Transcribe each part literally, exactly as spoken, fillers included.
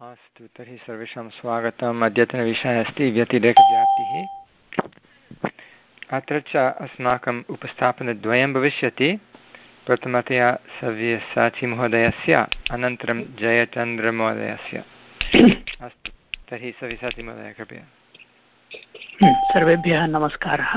अस्तु, तर्हि सर्वेषां स्वागतम्। अद्यतनविषयः अस्ति व्यतिरेकव्याप्तिः। अत्र च अस्माकम् उपस्थापनद्वयं भविष्यति। प्रथमतया सव्यसाचीमहोदयस्य, अनन्तरं जयचन्द्रमहोदयस्य। अस्तु, तर्हि सव्यसाचीमहोदय कृपया। सर्वेभ्यः नमस्कारः।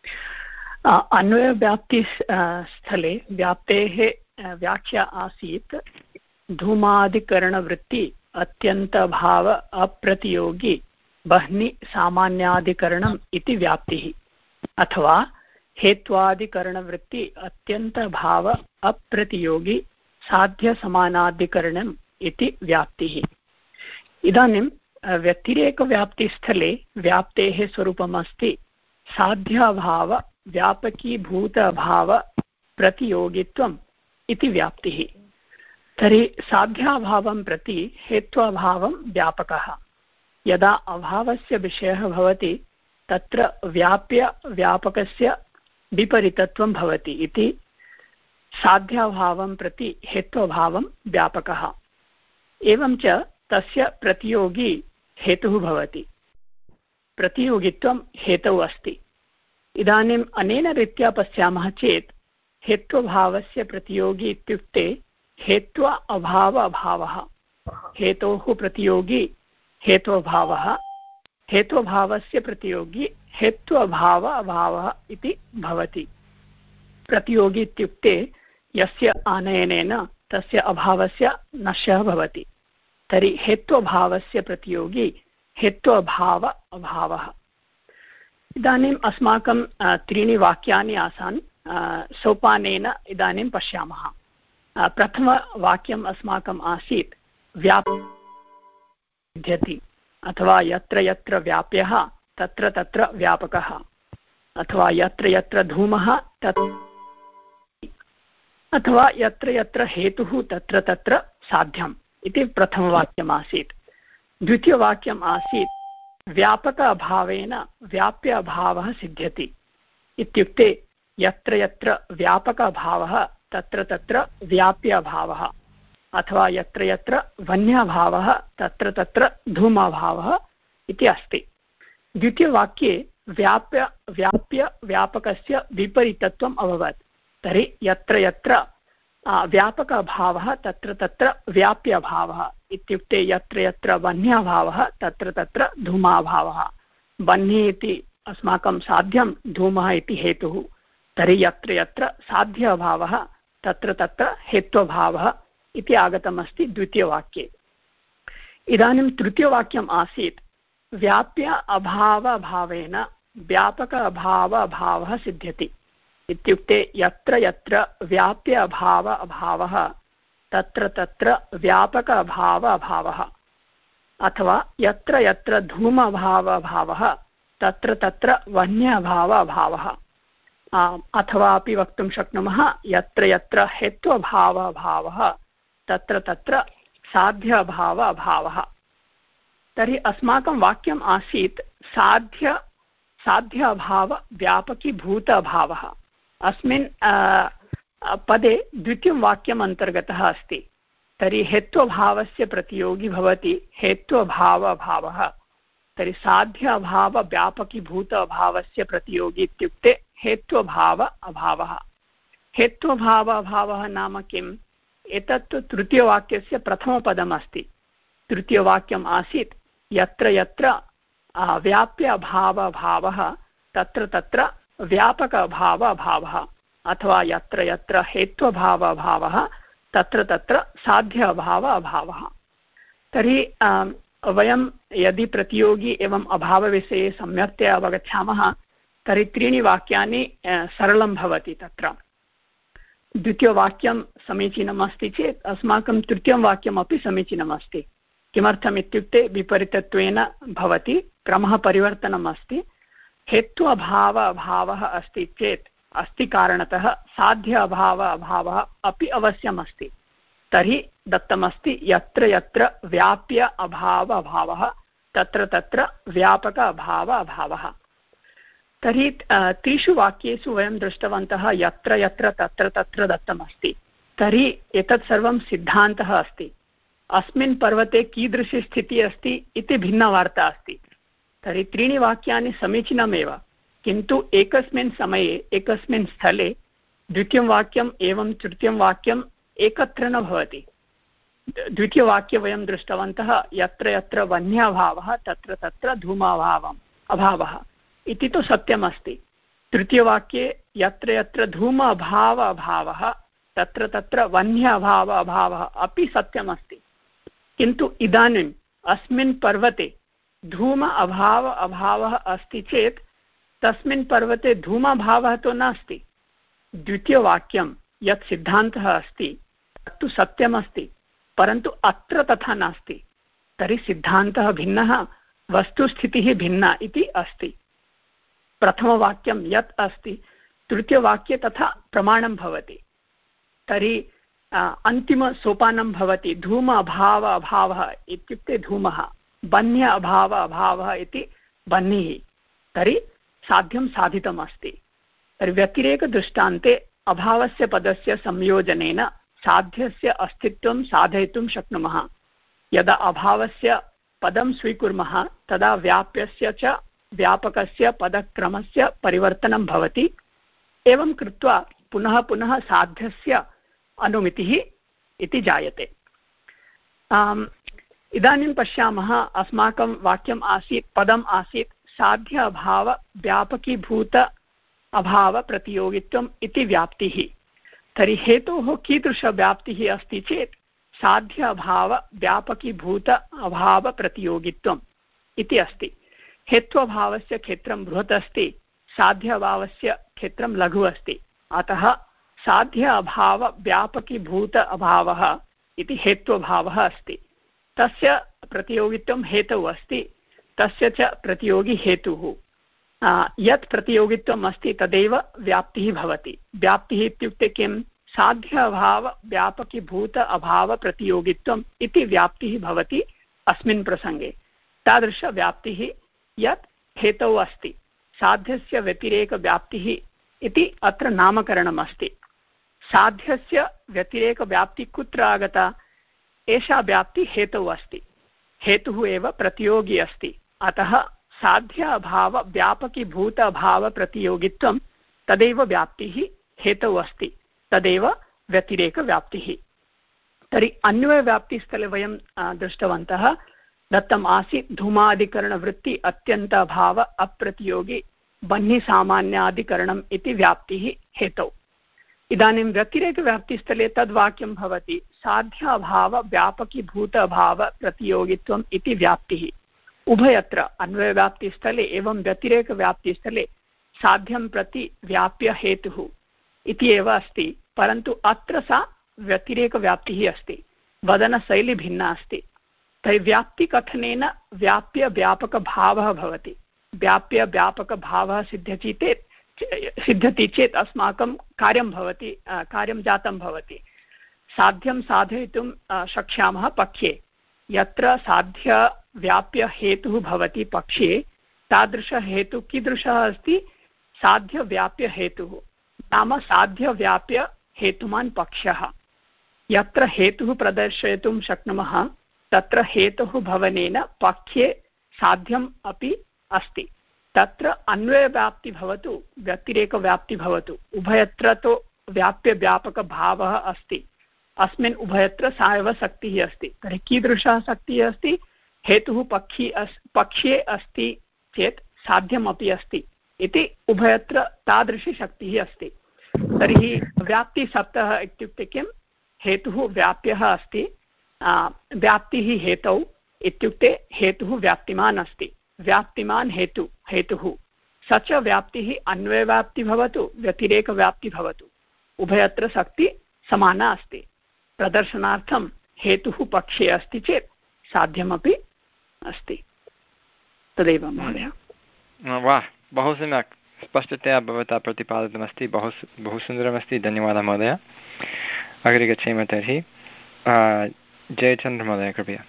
अन्वयव्याप्ति स्थले व्याप्तेः व्याख्या आसीत् धूमादिकरणवृत्ति अत्यन्तभाव अप्रतियोगी बह्नि सामान्याधिकरणम् इति व्याप्तिः, अथवा हेत्वादिकरणवृत्ति अत्यन्तभाव अप्रतियोगी साध्यसमानाधिकरणम् इति व्याप्तिः। इदानीं व्यतिरेकव्याप्तिस्थले व्याप्तेः स्वरूपमस्ति साध्याभाव व्यापकीभूतभाव प्रतियोगित्वम् इति व्याप्तिः। तर्हि साध्याभावं प्रति हेत्वाभावं व्यापकः। यदा अभावस्य विषयः भवति तत्र व्याप्य व्यापकस्य विपरीतत्वं भवति इति साध्याभावं प्रति हेत्वाभावं व्यापकः। एवं च तस्य प्रतियोगी हेतुः भवति। प्रतियोगित्वं हेतौ अस्ति। इदानीम् अनेन रीत्या पश्यामः चेत् हेत्वभावस्य प्रतियोगी इत्युक्ते हेत्वा अभाव अभावः, हेतोः प्रतियोगी हेत्वभावः, हेत्वभावस्य प्रतियोगी हेत्वभाव अभावः इति भवति। प्रतियोगी इत्युक्ते यस्य आनयनेन तस्य अभावस्य नश्यः भवति। तर्हि हेत्वभावस्य प्रतियोगी हेत्वभाव अभावः। इदानीम् अस्माकं त्रीणि वाक्यानि आसन्। सोपानेन इदानीं पश्यामः। प्रथमवाक्यम् अस्माकम् आसीत् व्याप्यति, अथवा यत्र यत्र व्याप्यः तत्र तत्र व्यापकः, अथवा यत्र यत्र धूमः तत्, अथवा यत्र यत्र हेतुः तत्र तत्र साध्यम् इति प्रथमवाक्यम् आसीत्। द्वितीयवाक्यम् आसीत् व्यापक अभावेन व्याप्य अभावः सिद्ध्यति, इत्युक्ते यत्र यत्र व्यापक अभावः तत्र तत्र व्याप्य अभावः, अथवा यत्र यत्र वन्याभावः तत्र तत्र धूमाभावः इति अस्ति। द्वितीयवाक्ये व्याप्य व्याप्य व्यापकस्य विपरीतत्वम् अभवत्। तर्हि यत्र यत्र व्यापक अभावः तत्र तत्र व्याप्य अभावः, इत्युक्ते यत्र यत्र वन्याभावः तत्र तत्र धूमाभावः। वह्नि इति अस्माकं साध्यं, धूमः इति हेतुः। तर्हि यत्र यत्र साध्य अभावः तत्र तत्र हेत्वभावः इति आगतमस्ति द्वितीयवाक्ये। इदानीं तृतीयवाक्यम् आसीत् व्याप्य अभावभावेन व्यापक अभाव अभावः सिद्ध्यति, इत्युक्ते यत्र यत्र व्याप्य अभाव अभावः तत्र तत्र व्यापक अभाव अभावः, अथवा यत्र यत्र धूम अभाव अभावः तत्र तत्र वन्य अभाव अभावः, अथवा अपि वक्तुं शक्नुमः यत्र यत्र हेत्वभाव अभावः तत्र तत्र साध्य अभाव अभावः। तर्हि अस्माकं वाक्यम् आसीत् साध्य साध्य अभाव व्यापकीभूत अभावः। अस्मिन् पदे द्वितीयं वाक्यम् अन्तर्गतः अस्ति। तर्हि हेत्वभावस्य प्रतियोगी भवति हेत्वभाव अभावः। तर्हि साध्य अभाव व्यापकीभूत अभावस्य प्रतियोगी इत्युक्ते हेत्वभाव अभावः। हेत्वभाव अभावः नाम किम्? एतत् तृतीयवाक्यस्य प्रथमपदम् अस्ति। तृतीयवाक्यम् आसीत् यत्र यत्र व्याप्य अभाव अभावः तत्र तत्र व्यापक अभाव अभावः, अथवा यत्र यत्र हेत्वभाव अभावः तत्र तत्र साध्य अभाव अभावः। तर्हि वयं यदि प्रतियोगी एवं अभावविषये सम्यक्तया अवगच्छामः तर्हि त्रीणि वाक्यानि सरलं भवति। तत्र द्वितीयवाक्यं समीचीनम् अस्ति चेत् अस्माकं तृतीयं वाक्यमपि समीचीनम् अस्ति। किमर्थम् इत्युक्ते विपरीतत्वेन भवति, क्रमः परिवर्तनम् अस्ति। हेत्वभाव अभावः अस्ति चेत् अस्ति कारणतः साध्य अभाव अभावः अपि अवश्यम् अस्ति। तर्हि दत्तमस्ति यत्र यत्र व्याप्य अभाव अभावः तत्र तत्र व्यापक अभाव अभावः। तर्हि त्रिषु वाक्येषु वयं दृष्टवन्तः यत्र यत्र तत्र तत्र दत्तमस्ति। तर्हि एतत् सर्वं सिद्धान्तः अस्ति। अस्मिन् पर्वते कीदृशी स्थितिः अस्ति इति भिन्नवार्ता अस्ति। तर्हि त्रीणि वाक्यानि समीचीनमेव, किन्तु एकस्मिन् समये एकस्मिन् स्थले द्वितीयं वाक्यम् एवं तृतीयं वाक्यम् एकत्र न भवति। द्वितीयवाक्ये वयं दृष्टवन्तः यत्र यत्र वह्न्यभावः तत्र तत्र धूमाभावम् अभावः इति तु सत्यमस्ति। तृतीयवाक्ये यत्र यत्र धूम अभाव अभावः तत्र तत्र वह्न्य अभाव अभावः अपि सत्यमस्ति, किन्तु इदानीम् अस्मिन् पर्वते धूम अभाव अभावः अस्ति चेत् तस्मिन् पर्वते धूमभावः तु नास्ति। द्वितीयवाक्यं यत् सिद्धान्तः अस्ति तत्तु सत्यमस्ति, परन्तु अत्र तथा नास्ति। तर्हि सिद्धान्तः भिन्नः, वस्तुस्थितिः भिन्ना इति अस्ति। प्रथमवाक्यं यत् अस्ति तृतीयवाक्ये तथा प्रमाणं भवति। तर्हि अन्तिमसोपानं भवति धूम अभाव अभावः इत्युक्ते धूमः, बन्य अभाव अभावः इति बह्निः। तर्हि साध्यं साधितम् अस्ति। तर्हि व्यतिरेकदृष्टान्ते अभावस्य पदस्य संयोजनेन साध्यस्य अस्तित्वं साधयितुं शक्नुमः। यदा अभावस्य पदं स्वीकुर्मः तदा व्याप्यस्य च व्यापकस्य पदक्रमस्य परिवर्तनं भवति। एवं कृत्वा पुनः पुनः साध्यस्य अनुमितिः इति जायते। इदानीं पश्यामः, अस्माकं वाक्यम् आसीत्, पदम् आसीत् साध्य अभाव व्यापकीभूत अभाव प्रतियोगित्वम् इति व्याप्तिः। तर्हि हेतोः कीदृशव्याप्तिः अस्ति चेत् साध्य अभाव व्यापकीभूत अभाव प्रतियोगित्वम् इति अस्ति। हेत्वभावस्य क्षेत्रं बृहत् अस्ति, साध्य अभावस्य क्षेत्रं लघु अस्ति। अतः साध्य अभाव व्यापकीभूत अभावः इति हेत्वभावः अस्ति। तस्य प्रतियोगित्वं हेतौ अस्ति, तस्य च प्रतियोगी हेतुः। यत् प्रतियोगित्वम् अस्ति तदेव व्याप्तिः भवति। व्याप्तिः इत्युक्ते किं? साध्य अभाव व्यापकीभूत अभाव प्रतियोगित्वम् इति व्याप्तिः भवति अस्मिन् प्रसङ्गे। तादृशव्याप्तिः यत् हेतौ अस्ति, साध्यस्य व्यतिरेकव्याप्तिः इति अत्र नामकरणम् अस्ति। साध्यस्य व्यतिरेकव्याप्तिः कुत्र आगता? एषा व्याप्तिः हेतौ अस्ति, हेतुः एव प्रतियोगी अस्ति। अतः साध्य अभाव व्यापकीभूत अभाव प्रतियोगित्वं तदेव व्याप्तिः हेतौ अस्ति, तदेव व्यतिरेकव्याप्तिः। तर्हि अन्वयव्याप्तिस्थले वयं दृष्टवन्तः, दत्तम् आसीत् धूमादिकरणवृत्ति अत्यन्त अभाव अप्रतियोगी बह्निसामान्यादिकरणम् इति व्याप्तिः हेतौ। इदानीं व्यतिरेकव्याप्तिस्थले तद्वाक्यं भवति साध्य अभाव व्यापकीभूत अभाव प्रतियोगित्वम् इति व्याप्तिः। उभयत्र अन्वयव्याप्तिस्थले एवं व्यतिरेकव्याप्तिस्थले साध्यं प्रति व्याप्य हेतुः इति एव अस्ति, परन्तु अत्र सा व्यतिरेकव्याप्तिः अस्ति। वदनशैली भिन्ना अस्ति। तर्हि व्याप्तिकथनेन व्याप्य व्यापकभावः भवति। व्याप्य व्यापकभावः सिद्ध्यति चेत् सिद्ध्यति चेत् अस्माकं कार्यं भवति, कार्यं जातं भवति। साध्यं साधयितुं शक्ष्यामः पक्ष्ये। यत्र साध्य व्याप्य हेतुः भवति पक्ष्ये, तादृशहेतुः कीदृशः अस्ति? साध्यव्याप्य हेतुः, नाम साध्यव्याप्य हेतुमान् पक्षः। यत्र हेतुः प्रदर्शयितुं शक्नुमः तत्र हेतुः भवनेन पक्ष्ये साध्यम् अपि अस्ति। तत्र अन्वयव्याप्ति भवतु व्यतिरेकव्याप्ति भवतु, उभयत्र तु व्याप्यव्यापकभावः अस्ति। अस्मिन् उभयत्र सा एव शक्तिः अस्ति। तर्हि कीदृशः शक्तिः अस्ति? हेतुः पक्षी अस् पक्ष्ये अस्ति चेत् साध्यमपि अस्ति इति उभयत्र तादृशी शक्तिः अस्ति। तर्हि व्याप्तिसप्तः इत्युक्ते किं? हेतुः व्याप्यः अस्ति, व्याप्तिः हेतौ इत्युक्ते हेतुः व्याप्तिमान् अस्ति। व्याप्तिमान् हेतु हेतुः स च व्याप्तिः अन्वयव्याप्ति भवतु व्यतिरेकव्याप्ति भवतु, उभयत्र शक्ति समाना अस्ति। प्रदर्शनार्थं हेतुः पक्षे अस्ति चेत् साध्यमपि अस्ति। तदेव महोदय। वाह, बहु सम्यक् स्पष्टतया भवता प्रतिपादितमस्ति। बहु बहु सुन्दरमस्ति। धन्यवादः महोदय। अग्रे गच्छेम तर्हि। जयचन्द्र महोदय, कृपया।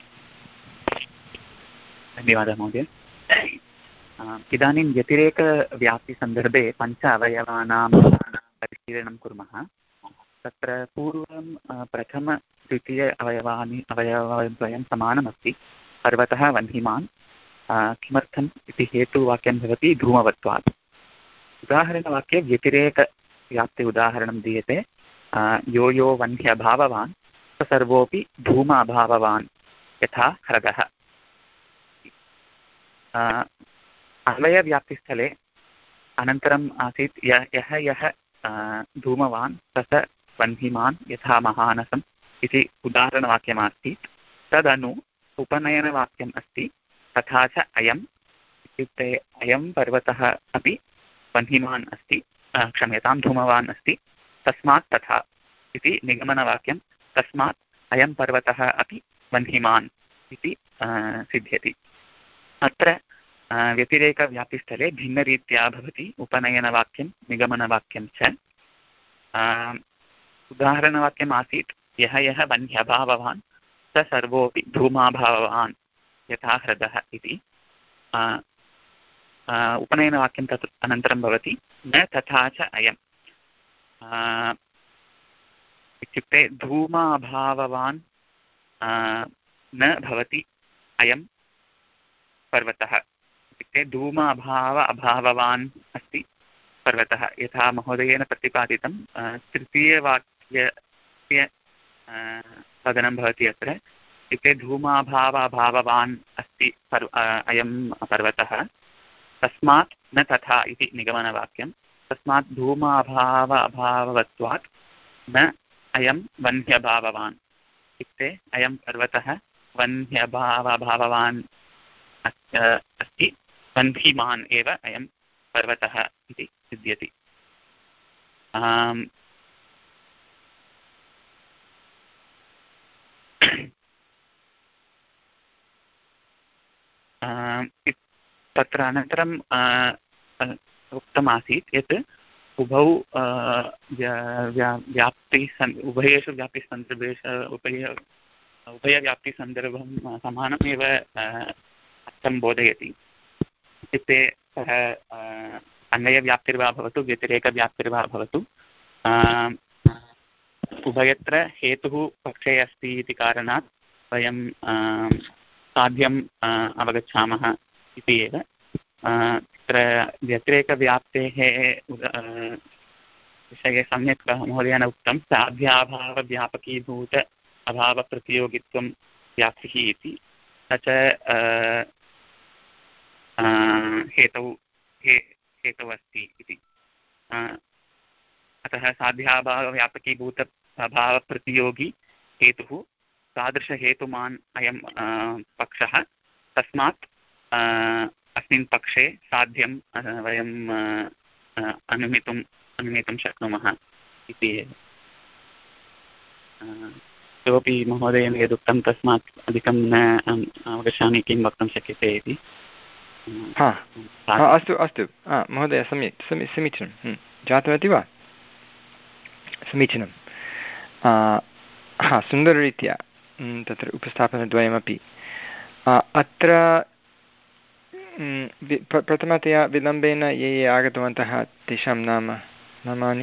धन्यवादः महोदय। इदानीं व्यतिरेकव्याप्तिसन्दर्भे पञ्च अवयवानां परिशीलनं कुर्मः। तत्र पूर्वं प्रथम तृतीय अवयवानि अवयवद्वयं समानमस्ति पर्वतः वह्निमान् किमर्थम् इति हेतुवाक्यं भवति धूमवत्वात्। उदाहरणवाक्ये व्यतिरेकव्याप्ति उदाहरणं दीयते यो यो वह्न्यभाववान् स सर्वोऽपि धूम अभाववान् यथा ह्रदः। अन्वयव्याप्तिस्थले अनन्तरम् आसीत् यः यः यः धूमवान् स स वह्निमान् यथा महानसम् इति उदाहरणवाक्यमासीत्। तदनु उपनयनवाक्यम् अस्ति तथा च अयम् इत्युक्ते अयं पर्वतः अपि वह्निमान् अस्ति क्षम्यतां धूमवान् अस्ति तस्मात् तथा इति निगमनवाक्यं तस्मात् अयं पर्वतः अपि वह्निमान् इति सिद्ध्यति। अत्र व्यतिरेकव्याप्तिस्थले भिन्नरीत्या भवति उपनयनवाक्यं निगमनवाक्यं च। उदाहरणवाक्यम् आसीत् यः यः वह्न्यभाववान् स सर्वोऽपि धूमाभाववान् यथा ह्रदः इति। उपनयनवाक्यं तत् अनन्तरं भवति न तथा च अयम् इत्युक्ते धूमाभाववान् न भवति अयं पर्वतः इत्युक्ते धूमाभाव अभाववान् अस्ति पर्वतः यथा महोदयेन प्रतिपादितं तृतीयवाक्यस्य वदनं भवति अत्र इत्युक्ते धूमाभाव अभाववान् अस्ति पर्व अयं पर्वतः तस्मात् न तथा इति निगमनवाक्यं तस्मात् धूमाभाव अभाववत्वात् न अयं वह्न्यभाववान् इत्युक्ते अयं पर्वतः वह्न्यभावभाववान् अस्ति वह्निमान् एव अयं पर्वतः इति सिद्ध्यति। तत्र अनन्तरं उक्तमासीत् यत् उभौ व्याप्ति उभयेषु व्याप्तिसन्दर्भेषु उभय उभयव्याप्तिसन्दर्भं समानमेव अर्थं बोधयति। इत्युक्ते सः अन्वयव्याप्तिर्वा भवतु व्यतिरेकव्याप्तिर्वा भवतु उभयत्र हेतुः पक्षे अस्ति इति कारणात् वयं साध्यम् अवगच्छामः इति एव। तत्र व्यतिरेकव्याप्तेः विषये सम्यक् महोदयेन उक्तं साध्याभावव्यापकीभूत अभावप्रतियोगित्वं व्याप्तिः इति स च हेतौ हे हेतौ अस्ति इति। अतः साध्याभावव्यापकीभूत अभावप्रतियोगी हेतुः तादृशहेतुमान् अयं पक्षः तस्मात् अस्मिन् पक्षे साध्यं वयं अनुमितुम् अनुमितुं शक्नुमः इति एव। इतोपि महोदयेन यदुक्तं तस्मात् अधिकं न अवगच्छामि किं वक्तुं शक्यते इति। हा अस्तु अस्तु महोदय सम्यक् समी समीचीनं जातवती वा समीचीनं। हा सुन्दररीत्या तत्र उपस्थापनद्वयमपि अत्र प्रथमतया विलम्बेन ये ये आगतवन्तः तेषां नाम नामानि।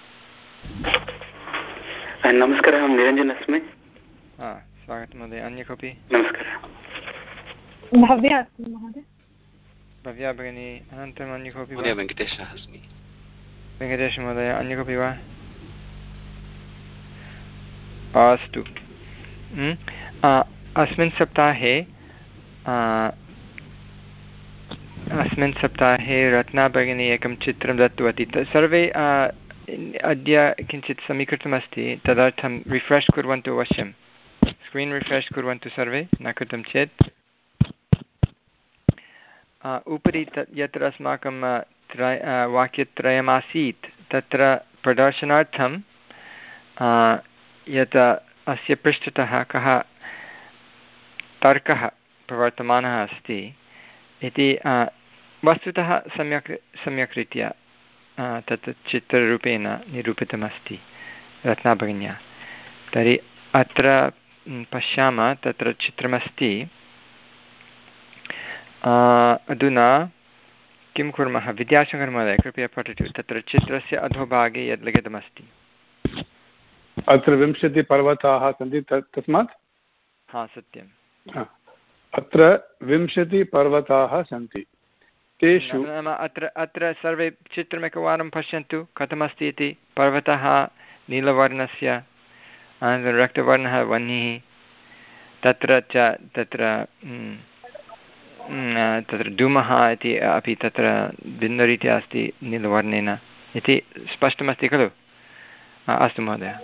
नमस्कारः अहं निरञ्जन् अस्मि। हा स्वागतं महोदय। अन्य कोऽपि? नमस्कारः। भव्या अस्मि महोदय। भव्या भगिनी अनन्तरम् अन्य कोऽपि वा? वेङ्कटेशः अस्मि। वेङ्कटेशमहोदय अन्य कोऽपि वा? अस्तु अस्मिन् सप्ताहे अस्मिन् सप्ताहे रत्ना भगिनी एकं चित्रं दत्तवती सर्वे अद्य किञ्चित् समीकृतमस्ति तदर्थं रिफ्रेश् कुर्वन्तु अवश्यं स्क्रीन् रिफ्रेश् कुर्वन्तु सर्वे न कृतं चेत् उपरि यत्र अस्माकं त्रय वाक्यत्रयमासीत् तत्र प्रदर्शनार्थं यत् अस्य पृष्ठतः कः तर्कः प्रवर्तमानः अस्ति इति वस्तुतः सम्यक् सम्यक् रीत्या तत् चित्ररूपेण निरूपितमस्ति रत्नाभगिन्या। तर्हि अत्र पश्यामः तत्र चित्रमस्ति। अधुना किं कुर्मः विद्याशङ्करमहोदय कृपया पठतु तत्र चित्रस्य अधोभागे यद् लिखितमस्ति। अत्र विंशतिपर्वताः सन्ति तस्मात् हा सत्यं अत्र विंशतिपर्वताः सन्ति तेषु नाम अत्र अत्र सर्वे चित्रमेकवारं पश्यन्तु कथमस्ति इति पर्वतः नीलवर्णस्य अनन्तरं रक्तवर्णः वह्निः तत्र च तत्र तत्र धूमः इति अपि तत्र भिन्नरीत्या अस्ति नीलवर्णेन इति स्पष्टमस्ति खलु अस्तु महोदय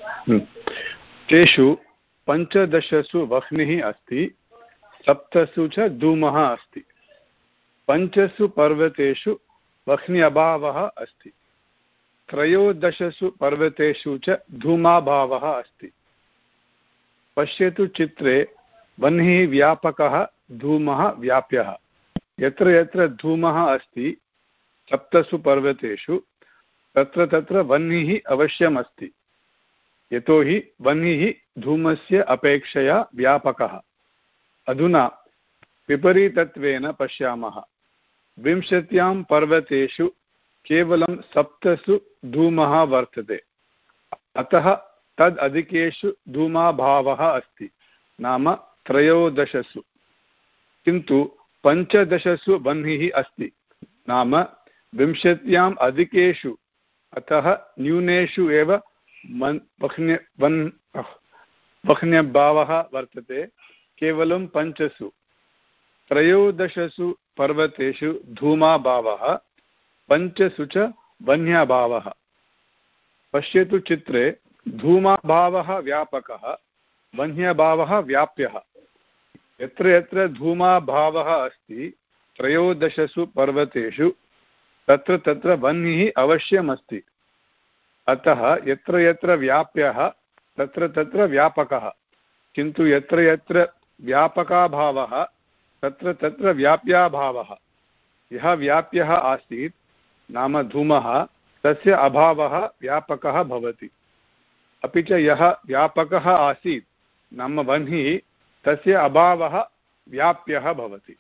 तेषु पञ्चदशसु वह्निः अस्ति सप्तसु च धूमः अस्ति पञ्चसु पर्वतेषु वह्नि अभावः अस्ति त्रयोदशसु पर्वतेषु च धूमाभावः अस्ति पश्यतु चित्रे वह्निः व्यापकः धूमः व्याप्यः यत्र यत्र धूमः अस्ति सप्तसु पर्वतेषु तत्र तत्र वह्निः अवश्यम् अस्ति यतोहि वह्निः धूमस्य अपेक्षया व्यापकः अधुना विपरीतत्वेन पश्यामः विंशत्यां पर्वतेषु केवलं सप्तसु धूमः वर्तते अतः तद् अधिकेषु धूमाभावः अस्ति नाम त्रयोदशसु किन्तु पञ्चदशसु वह्निः अस्ति नाम विंशत्याम् अधिकेषु अतः न्यूनेषु एव वह्न्य वन् वह्न्यभावः वर्तते केवलं पञ्चसु त्रयोदशसु पर्वतेषु धूमाभावः पञ्चसु च वह्न्यभावः पश्यतु चित्रे धूमाभावः व्यापकः वह्न्यभावः व्याप्यः यत्र यत्र धूमाभावः अस्ति त्रयोदशसु पर्वतेषु तत्र तत्र वह्निः अवश्यमस्ति अतः यत्र यत्र व्याप्यः तत्र तत्र व्यापकः किन्तु यत्र यत्र व्यापकाभावः तत्र तत्र व्याप्याभावः यः व्याप्यः आसीत् नाम धूमः तस्य अभावः व्यापकः भवति अपि च यः व्यापकः आसीत् नाम वह्निः तस्य अभावः व्याप्यः भवति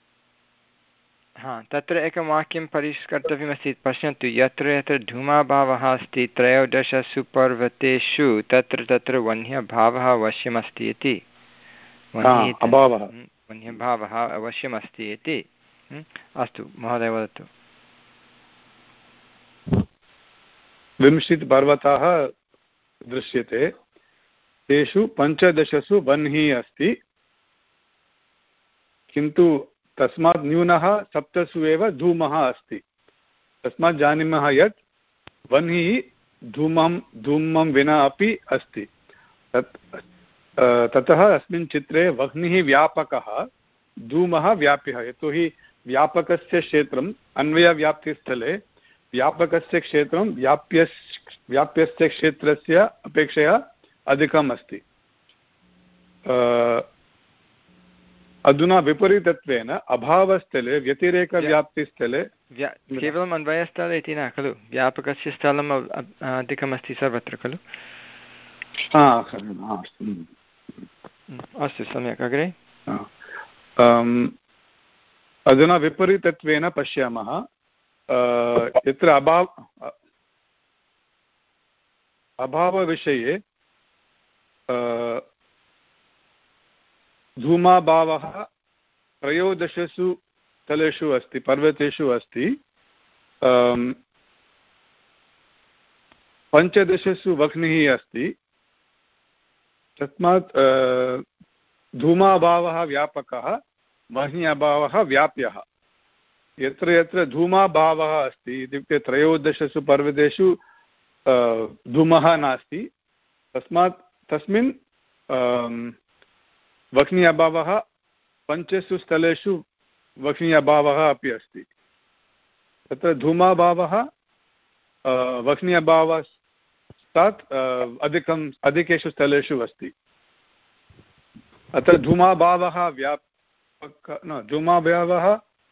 हा तत्र एकं वाक्यं परिष्कर्तव्यमस्ति पश्यन्तु यत्र यत्र धूमाभावः अस्ति त्रयोदशसु पर्वतेषु तत्र तत्र वह्न्यभावः अवश्यमस्ति इति अभावः वह्न्यभावः अवश्यमस्ति इति अस्तु महोदय वदतु विंशतिपर्वताः दृश्यते तेषु पञ्चदशसु वह्निः अस्ति किन्तु तस्मात् न्यूनः सप्तसु एव धूमः अस्ति तस्मात् जानीमः यत् वह्निः धूमं धूमं विना अपि अस्ति तत् ततः अस्मिन् चित्रे वह्निः व्यापकः धूमः व्याप्यः यतोहि व्यापकस्य क्षेत्रम् अन्वयव्याप्तिस्थले व्यापकस्य क्षेत्रं व्याप्य व्याप्यस्य क्षेत्रस्य अपेक्षया अधिकम् अस्ति अधुना विपरीतत्वेन अभावस्थले व्यतिरेकव्याप्तिस्थले केवलम् अन्वयस्थले इति न खलु व्यापकस्य स्थलम् अधिकमस्ति सर्वत्र खलु अस्तु सम्यक् अग्रे अधुना विपरीतत्वेन पश्यामः यत्र अभाव अभावविषये धूमाभावः त्रयोदशसु स्थलेषु अस्ति पर्वतेषु अस्ति पञ्चदशसु वह्निः अस्ति तस्मात् धूमाभावः व्यापकः वह्नि अभावः व्याप्यः यत्र यत्र धूमाभावः अस्ति इत्युक्ते त्रयोदशसु पर्वतेषु धूमः नास्ति तस्मात् तस्मिन् वह्नि अभावः पञ्चसु स्थलेषु वह्नि अभावः अपि अस्ति तत्र धूमाभावः वह्नि अभावात् अधिकम् अधिकेषु स्थलेषु अस्ति अत्र धूमाभावः व्यापक न धूमाभावः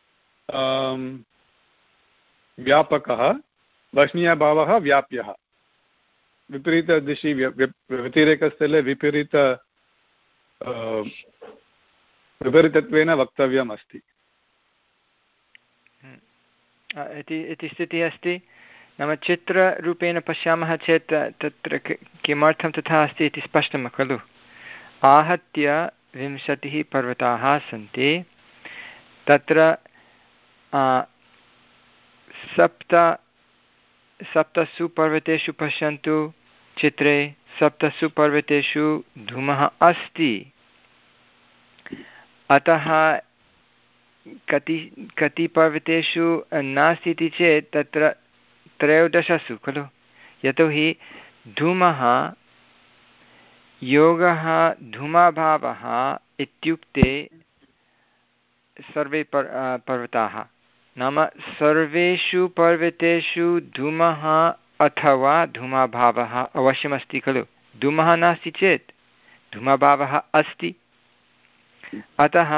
व्यापकः वह्नि अभावः व्याप्यः विपरीतदिशि व्यतिरेकस्थले विपरीत विपरीतत्वेन वक्तव्यम् अस्ति इति स्थितिः अस्ति नाम चित्ररूपेण पश्यामः चेत् तत्र किमर्थं तथा अस्ति इति स्पष्टं खलु। आहत्य विंशतिः पर्वताः सन्ति, तत्र सप्त सप्तसु पर्वतेषु पश्यन्तु चित्रे, सप्तसु पर्वतेषु धूमः अस्ति। अतः कति कति पर्वतेषु नास्ति इति चेत् तत्र त्रयोदशसु खलु, यतोहि धूमः योगः धूमाभावः इत्युक्ते सर्वे पर् पर्वताः, नाम सर्वेषु पर्वतेषु धूमः अथवा धूमाभावः अवश्यमस्ति खलु। धूमः नास्ति चेत् धूमाभावः अस्ति। अतः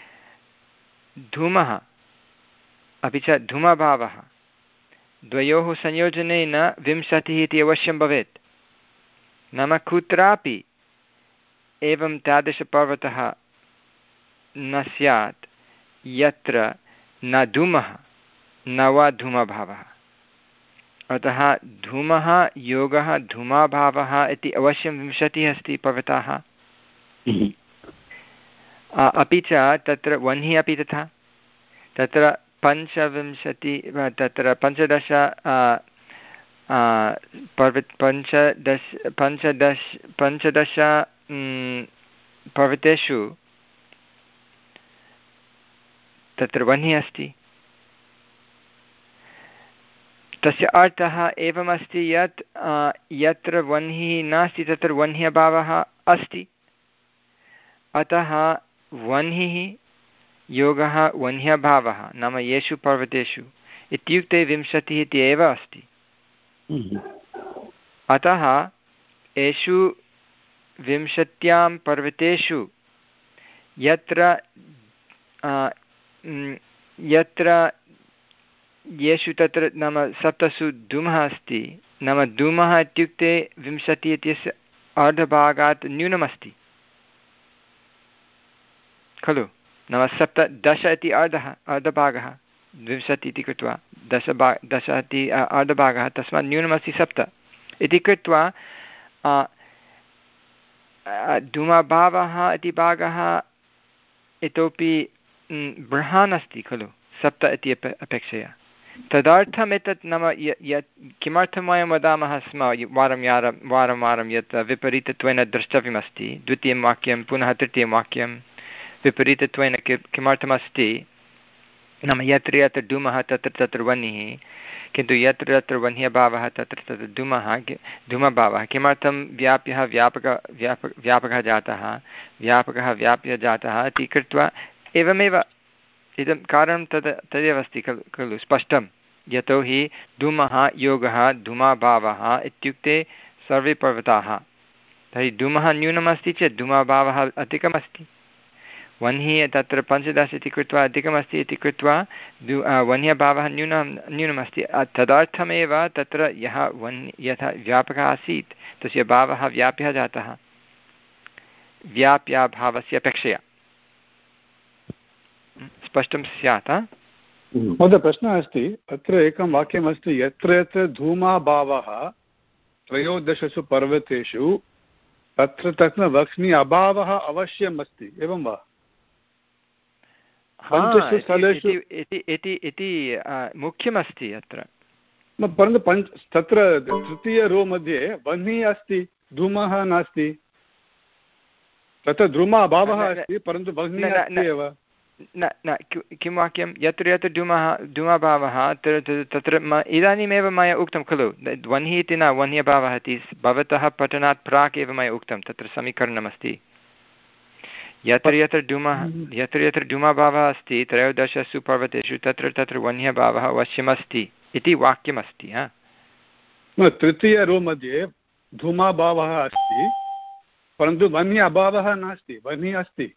धूमः अपि च धूमाभावः द्वयोः संयोजनेन विंशतिः इति अवश्यं भवेत्। नाम कुत्रापि एवं तादृशपर्वतः न स्यात् यत्र न धूमः न वा धूमभावः। अतः धूमः योगः धूमाभावः इति अवश्यं विंशतिः अस्ति पर्वताः। अपि च तत्र वह्निः अपि तथा, तत्र पञ्चविंशति तत्र पञ्चदश पर्वत पञ्चदश पञ्चदश पञ्चदश पर्वतेषु तत्र वह्निः अस्ति। तस्य अर्थः एवमस्ति यत् यत्र वह्निः नास्ति तत्र वह्न्यभावः अस्ति। अतः वह्निः योगः वह्न्यभावः नाम येषु पर्वतेषु इत्युक्ते विंशतिः इति एव अस्ति। अतः एषु विंशत्यां पर्वतेषु यत्र यत्र येषु तत्र नाम सप्तसु धूमः अस्ति, नाम धूमः इत्युक्ते विंशतिः इत्यस्य अर्धभागात् न्यूनमस्ति खलु। नाम सप्त दश इति अर्धः अर्धभागः विंशतिः इति कृत्वा दश भा दश इति अर्धभागः, तस्मात् न्यूनमस्ति सप्त इति कृत्वा धूमभावः इति भागः इतोपि बृहन् अस्ति खलु सप्त इति अपेक्षया। तदर्थम् एतत् नाम यत् किमर्थं वयं वदामः स्म वारं वारं वारं वारं यत् विपरीतत्वेन द्रष्टव्यमस्ति। द्वितीयं वाक्यं पुनः तृतीयं वाक्यं विपरीतत्वेन कि किमर्थमस्ति नाम यत्र यत्र धूमः तत्र तत्र वह्निः, किन्तु यत्र यत्र वह्न्यभावः तत्र तत्र धूमः धूमभावः। किमर्थं व्याप्यः व्यापक व्याप व्यापकः जातः व्यापकः व्याप्य जातः इति कृत्वा एवमेव इदं कारणं तद् तदेव अस्ति खलु खलु स्पष्टं। यतोहि धूमः योगः धूमाभावः इत्युक्ते सर्वे पर्वताः। तर्हि धूमः न्यूनमस्ति चेत् धूमाभावः अधिकमस्ति। वह्निः तत्र पञ्चदश इति कृत्वा अधिकमस्ति इति कृत्वा वह्न्यभावः न्यूनं न्यूनमस्ति। तदर्थमेव तत्र यः वह्नि यथा व्यापकः आसीत् तस्य भावः व्याप्यः जातः व्याप्याभावस्य अपेक्षया। स्पष्टं स्यात्? महोदय प्रश्नः अस्ति, अत्र एकं वाक्यमस्ति यत्र यत्र धूमाभावः त्रयोदशसु पर्वतेषु तत्र तत्र वह्नि अभावः अवश्यम् अस्ति, एवं वा? पञ्चसु स्थलेषु इति मुख्यमस्ति अत्र। परन्तु पञ्च तत्र तृतीय रो मध्ये वह्निः अस्ति, धूमः नास्ति। तत्र धूमाभावः अस्ति परन्तु वह्निः अस्ति एव। न न किं वाक्यं यत्र यत्र धूमः धूमभावः तत्र इदानीमेव मया उक्तं खलु वह्निः इति न वह्न्यभावः इति भवतः पठनात् प्राक् एव मया उक्तं तत्र समीकरणमस्ति। यत्र यत्र धूमः यत्र यत्र धूमभावः अस्ति त्रयोदशसु पर्वतेषु तत्र तत्र वह्न्यभावः अवश्यमस्ति इति वाक्यमस्ति। हा तृतीय रो मध्ये धूमाभावः अस्ति परन्तु वह्नि अभावः नास्ति, वह्निः अस्ति।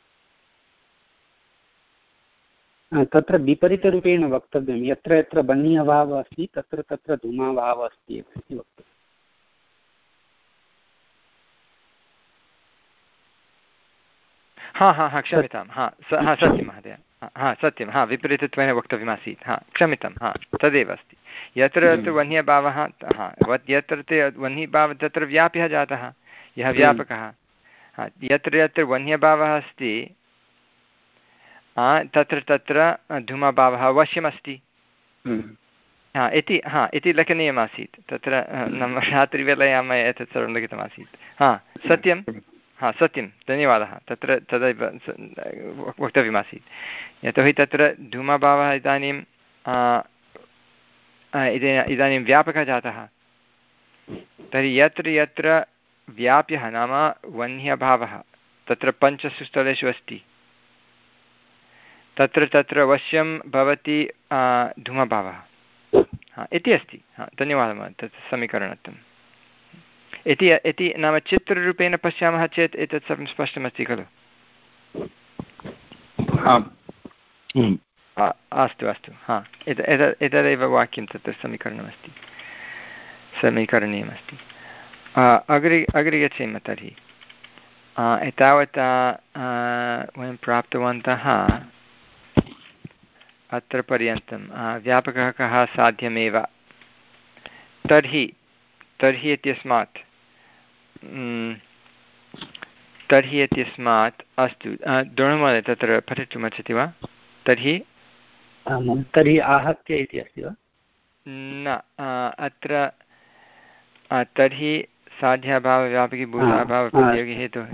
तत्र विपरीतरूपेण वक्तव्यं, यत्र यत्र वह्नि अभावः अस्ति तत्र तत्र धूमाभावः अस्ति इति वक्तव्यम्। हा हा हा क्षम्यतां, हा हा सत्यं महोदय, हा सत्यं हा विपरीतत्वेन वक्तव्यमासीत् हा क्षम्यतां हा तदेव अस्ति यत्र यत्र वह्न्यभावः हा यत्र ते वह्निभावः तत्र व्याप्यः जातः यः व्यापकः हा यत्र यत्र वह्न्यभावः अस्ति तत्र तत्र धूमभावः अवश्यमस्ति हा इति हा इति लेखनीयमासीत् तत्र नाम रात्रिवेलायां मया एतत् सर्वं लिखितमासीत् हा सत्यं हा सत्यं धन्यवादः तत्र तदैव वक्तव्यमासीत् यतोहि तत्र धूमभावः इदानीं इदानीं व्यापकः जातः तर्हि यत्र यत्र व्याप्यः नाम वह्न्यभावः तत्र पञ्चसु स्थलेषु अस्ति तत्र तत्र अवश्यं भवति धूमभावः हा इति अस्ति हा धन्यवादः तत् समीकरणार्थम् इति इति नाम चित्ररूपेण पश्यामः चेत् एतत् सर्वं स्पष्टमस्ति खलु अस्तु अस्तु हा एतत् एतदेव वाक्यं तत्र समीकरणमस्ति समीकरणीयमस्ति अग्रे अग्रे गच्छेम तर्हि एतावता वयं प्राप्तवन्तः अत्र पर्यन्तं व्यापकः कः साध्यमेव तर्हि तर्हि इत्यस्मात् तर्हि इत्यस्मात् अस्तु द्रोणमहोदय तत्र पठितुमिच्छति वा तर्हि तर्हि आहत्य इति अस्ति वा न अत्र तर्हि साध्याभावव्यापकीभूताभावप्रतियोगिहेतुः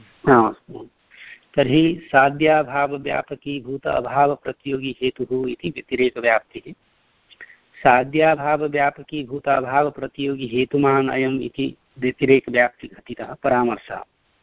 तर्हि साध्याभावव्यापकीभूत अभावप्रतियोगी हेतुः इति व्यतिरेकव्याप्तिः साध्याभावव्यापकीभूत अभावप्रतियोगी हेतुमान् अयम् इति व्यतिरेकव्याप्तिघटितः परामर्शः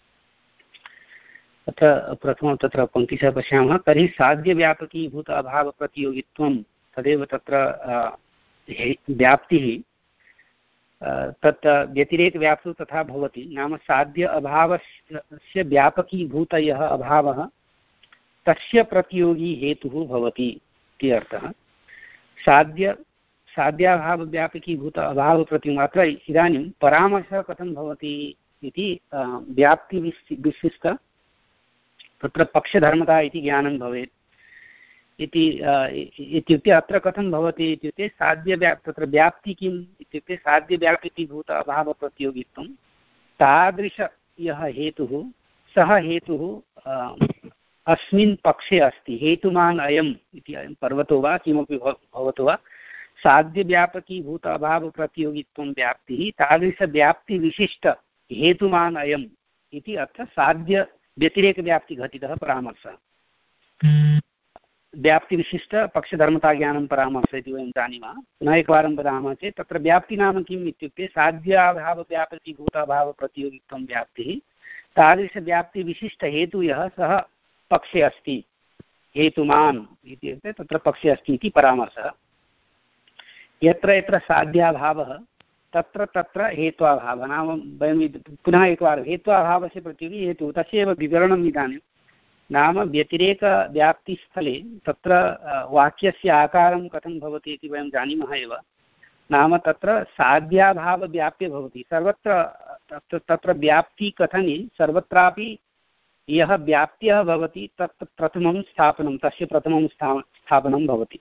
अत्र प्रथमं तत्र पङ्क्तिशः पश्यामः तर्हि साध्यव्यापकीभूत अभावप्रतियोगित्वं तदेव तत्र व्याप्तिः तत् व्यतिरेकव्याप्तौ तथा भवति नाम साध्य अभावस्य व्यापकीभूत यः अभावः तस्य प्रतियोगी हेतुः भवति इति अर्थः साध्य साध्याभावव्यापकीभूत अभावप्रतियोगी अत्र इदानीं परामर्शः कथं भवति इति व्याप्तिविशिष्ट तत्र पक्षधर्मता इति ज्ञानं भवेत् इति इत्युक्ते अत्र कथं भवति इत्युक्ते साध्यव्याप् तत्र व्याप्ति किम् इत्युक्ते साध्यव्याप्तिभूत अभावप्रतियोगित्वं तादृश यः हेतुः सः हेतुः अस्मिन् पक्षे अस्ति हेतुमान् अयम् इति अयं पर्वतो वा किमपि भवतु वा साध्यव्यापकीभूत अभावप्रतियोगित्वं व्याप्तिः तादृशव्याप्तिविशिष्ट हेतुमान् अयम् इति अत्र साध्य व्यतिरेकव्याप्तिघटितः परामर्शः व्याप्तिविशिष्ट पक्षधर्मताज्ञानं परामर्श इति वयं जानीमः पुनः एकवारं वदामः चेत् तत्र व्याप्ति नाम किम् इत्युक्ते साध्याभावव्यापकीभूताभावप्रतियोगित्वं व्याप्तिः तादृशव्याप्तिविशिष्टहेतुः यः सः पक्षे अस्ति हेतुमान् इत्युक्ते तत्र पक्षे अस्ति इति परामर्शः यत्र यत्र साध्याभावः तत्र तत्र हेत्वाभावः नाम वयं पुनः एकवारं हेत्वाभावस्य प्रतियोगी हेतुः तस्य एव विवरणम् इदानीं नाम व्यतिरेकव्याप्तिस्थले तत्र वाक्यस्य आकारं कथं भवति इति वयं जानीमः एव नाम तत्र साध्याभावव्याप्य भवति सर्वत्र तत्र व्याप्तिकथने सर्वत्रापि यः व्याप्त्यः भवति तत् प्रथमं स्थापनं तस्य प्रथमं स्था स्थापनं भवति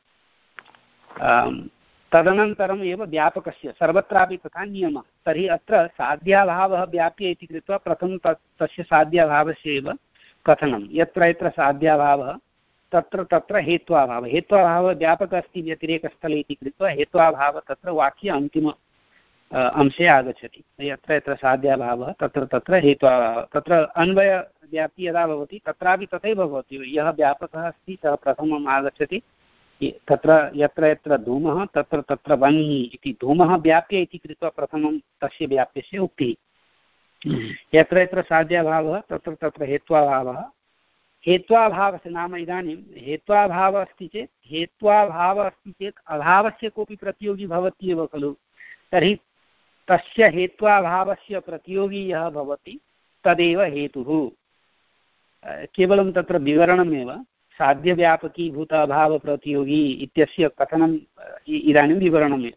तदनन्तरम् एव व्यापकस्य सर्वत्रापि तथा नियमः तर्हि अत्र साध्याभावः व्याप्य इति कृत्वा प्रथमं तस्य साध्याभावस्य एव कथनं यत्र यत्र साध्याभावः तत्र तत्र हेत्वाभावः हेत्वाभावः व्यापकः अस्ति व्यतिरेकस्थले इति कृत्वा हेत्वाभावः तत्र वाक्ये अन्तिम अंशे आगच्छति यत्र यत्र साध्याभावः तत्र तत्र हेत्वाभावः तत्र अन्वयव्याप्तिः यदा भवति तत्रापि तथैव भवति यः व्यापकः अस्ति सः प्रथमम् आगच्छति तत्र यत्र यत्र धूमः तत्र तत्र वह्निः इति धूमः व्याप्य इति कृत्वा प्रथमं तस्य व्याप्यस्य उक्तिः यत्र यत्र साध्याभावः तत्र तत्र हेत्वाभावः हेत्वाभावस्य नाम इदानीं हेत्वाभावः अस्ति चेत् हेत्वाभावः अस्ति चेत् अभावस्य कोऽपि प्रतियोगी भवत्येव खलु तर्हि तस्य हेत्वाभावस्य प्रतियोगी यः भवति तदेव हेतुः केवलं तत्र विवरणमेव साध्यव्यापकीभूत अभावप्रतियोगी इत्यस्य कथनम् इदानीं विवरणमेव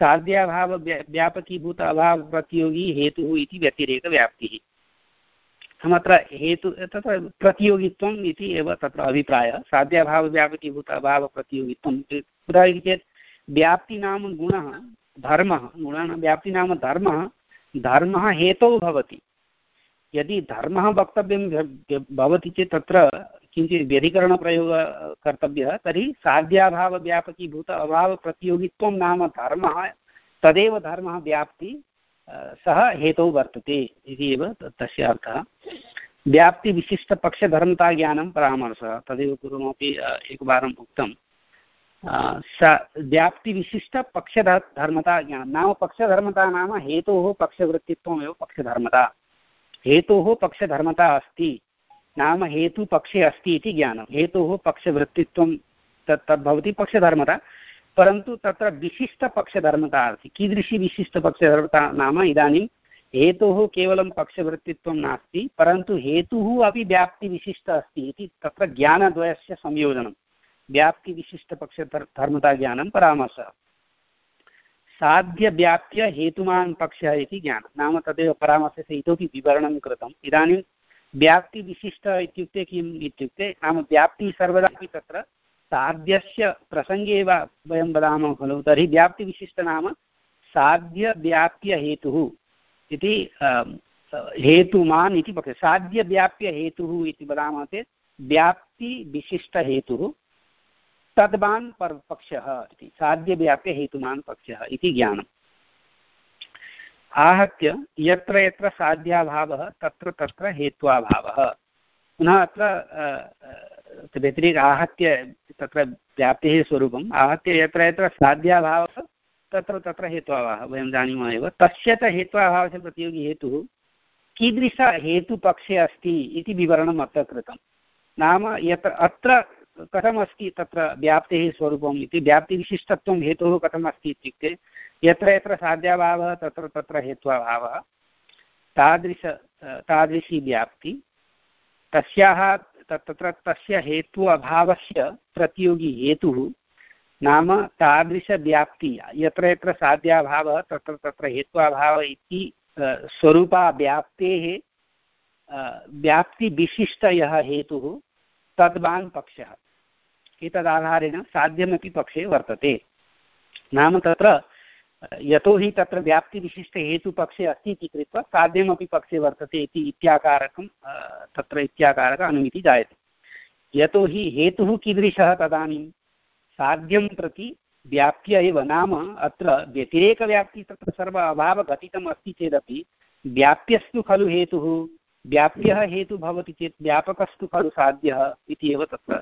साध्याभाव व्यापकीभूत अभावप्रतियोगी हेतुः इति व्यतिरेकव्याप्तिः अहमत्र हेतु तत्र प्रतियोगित्वम् इति एव तत्र अभिप्रायः साध्याभावव्यापकीभूत अभावप्रतियोगित्वं कुतः इति चेत् व्याप्ति नाम गुणः धर्मः गुणः व्याप्ति नाम धर्मः धर्मः हेतौ भवति यदि धर्मः वक्तव्यं भवति चेत् तत्र किञ्चित् व्यधिकरणप्रयोगः कर्तव्यः तर्हि साध्याभावव्यापकीभूत अभावप्रतियोगित्वं नाम धर्मः तदेव धर्मः व्याप्ति सः हेतौ वर्तते इति एव तस्य अर्थः व्याप्तिविशिष्टपक्षधर्मताज्ञानं परामर्शः तदेव पूर्वमपि एकवारम् उक्तं स व्याप्तिविशिष्टपक्षधर्मता ज्ञानं नाम पक्षधर्मता नाम हेतोः पक्षवृत्तित्वमेव पक्षधर्मता हेतोः पक्षधर्मता अस्ति नाम हेतुपक्षे अस्ति इति ज्ञानं हेतोः पक्षवृत्तित्वं तत् तद्भवति पक्षधर्मता परन्तु तत्र विशिष्टपक्षधर्मता अस्ति कीदृशी विशिष्टपक्षधर्मता नाम इदानीं हेतोः केवलं पक्षवृत्तित्वं नास्ति परन्तु हेतुः अपि व्याप्तिविशिष्ट अस्ति इति तत्र ज्ञानद्वयस्य संयोजनं व्याप्तिविशिष्टपक्षधर्मता ज्ञानं परामर्शः साध्यव्याप्य हेतुमान् पक्षः इति ज्ञानं नाम तदेव परामर्शस्य इतोपि विवरणं कृतम् इदानीं व्याप्तिविशिष्ट इत्युक्ते किम् इत्युक्ते नाम व्याप्तिः सर्वदापि तत्र साध्यस्य प्रसङ्गे एव वयं वदामः खलु तर्हि व्याप्तिविशिष्ट नाम साध्यव्याप्यहेतुः इति हेतुमान् इति पक्षः साध्यव्याप्यहेतुः इति वदामः चेत् व्याप्तिविशिष्टहेतुः तद्वान् पक्षः इति साध्यव्याप्यहेतुमान् पक्षः इति ज्ञानम् आहत्य यत्र यत्र साध्याभावः तत्र तत्र हेत्वाभावः पुनः अत्र व्यतिरेक आहत्य तत्र व्याप्तेः स्वरूपम् आहत्य यत्र यत्र साध्याभावः तत्र तत्र हेत्वाभावः वयं जानीमः एव तस्य च हेत्वाभावस्य प्रतियोगी हेतुः कीदृशहेतुपक्षे अस्ति इति विवरणम् अत्र कृतं नाम यत्र अत्र कथमस्ति तत्र व्याप्तेः स्वरूपम् इति व्याप्तिविशिष्टत्वं हेतुः कथमस्ति इत्युक्ते यत्र यत्र साध्याभावः तत्र तत्र हेत्वाभावः तादृश तादृशी व्याप्ति तस्याः तत्र तस्य हेतु अभावस्य प्रतियोगी हेतुः नाम तादृशव्याप्ति यत्र यत्र साध्याभावः तत्र तत्र हेत्वाभावः इति स्वरूपा व्याप्तेः व्याप्तिविशिष्ट यः हेतुः तद्वान् पक्षः एतदाधारेण साध्यमपि पक्षे वर्तते नाम तत्र यतोहि तत्र व्याप्तिविशिष्टहेतुपक्षे अस्ति इति कृत्वा साध्यमपि पक्षे वर्तते इति इत्याकारकं तत्र इत्याकारक अनुमिति जायते यतोहि हेतुः कीदृशः तदानीं साध्यं प्रति व्याप्य एव नाम अत्र व्यतिरेकव्याप्ति तत्र सर्व अभावघटितम् अस्ति चेदपि व्याप्यस्तु खलु हेतुः व्याप्यः हेतुः भवति चेत् व्यापकस्तु खलु साध्यः इति एव तत्र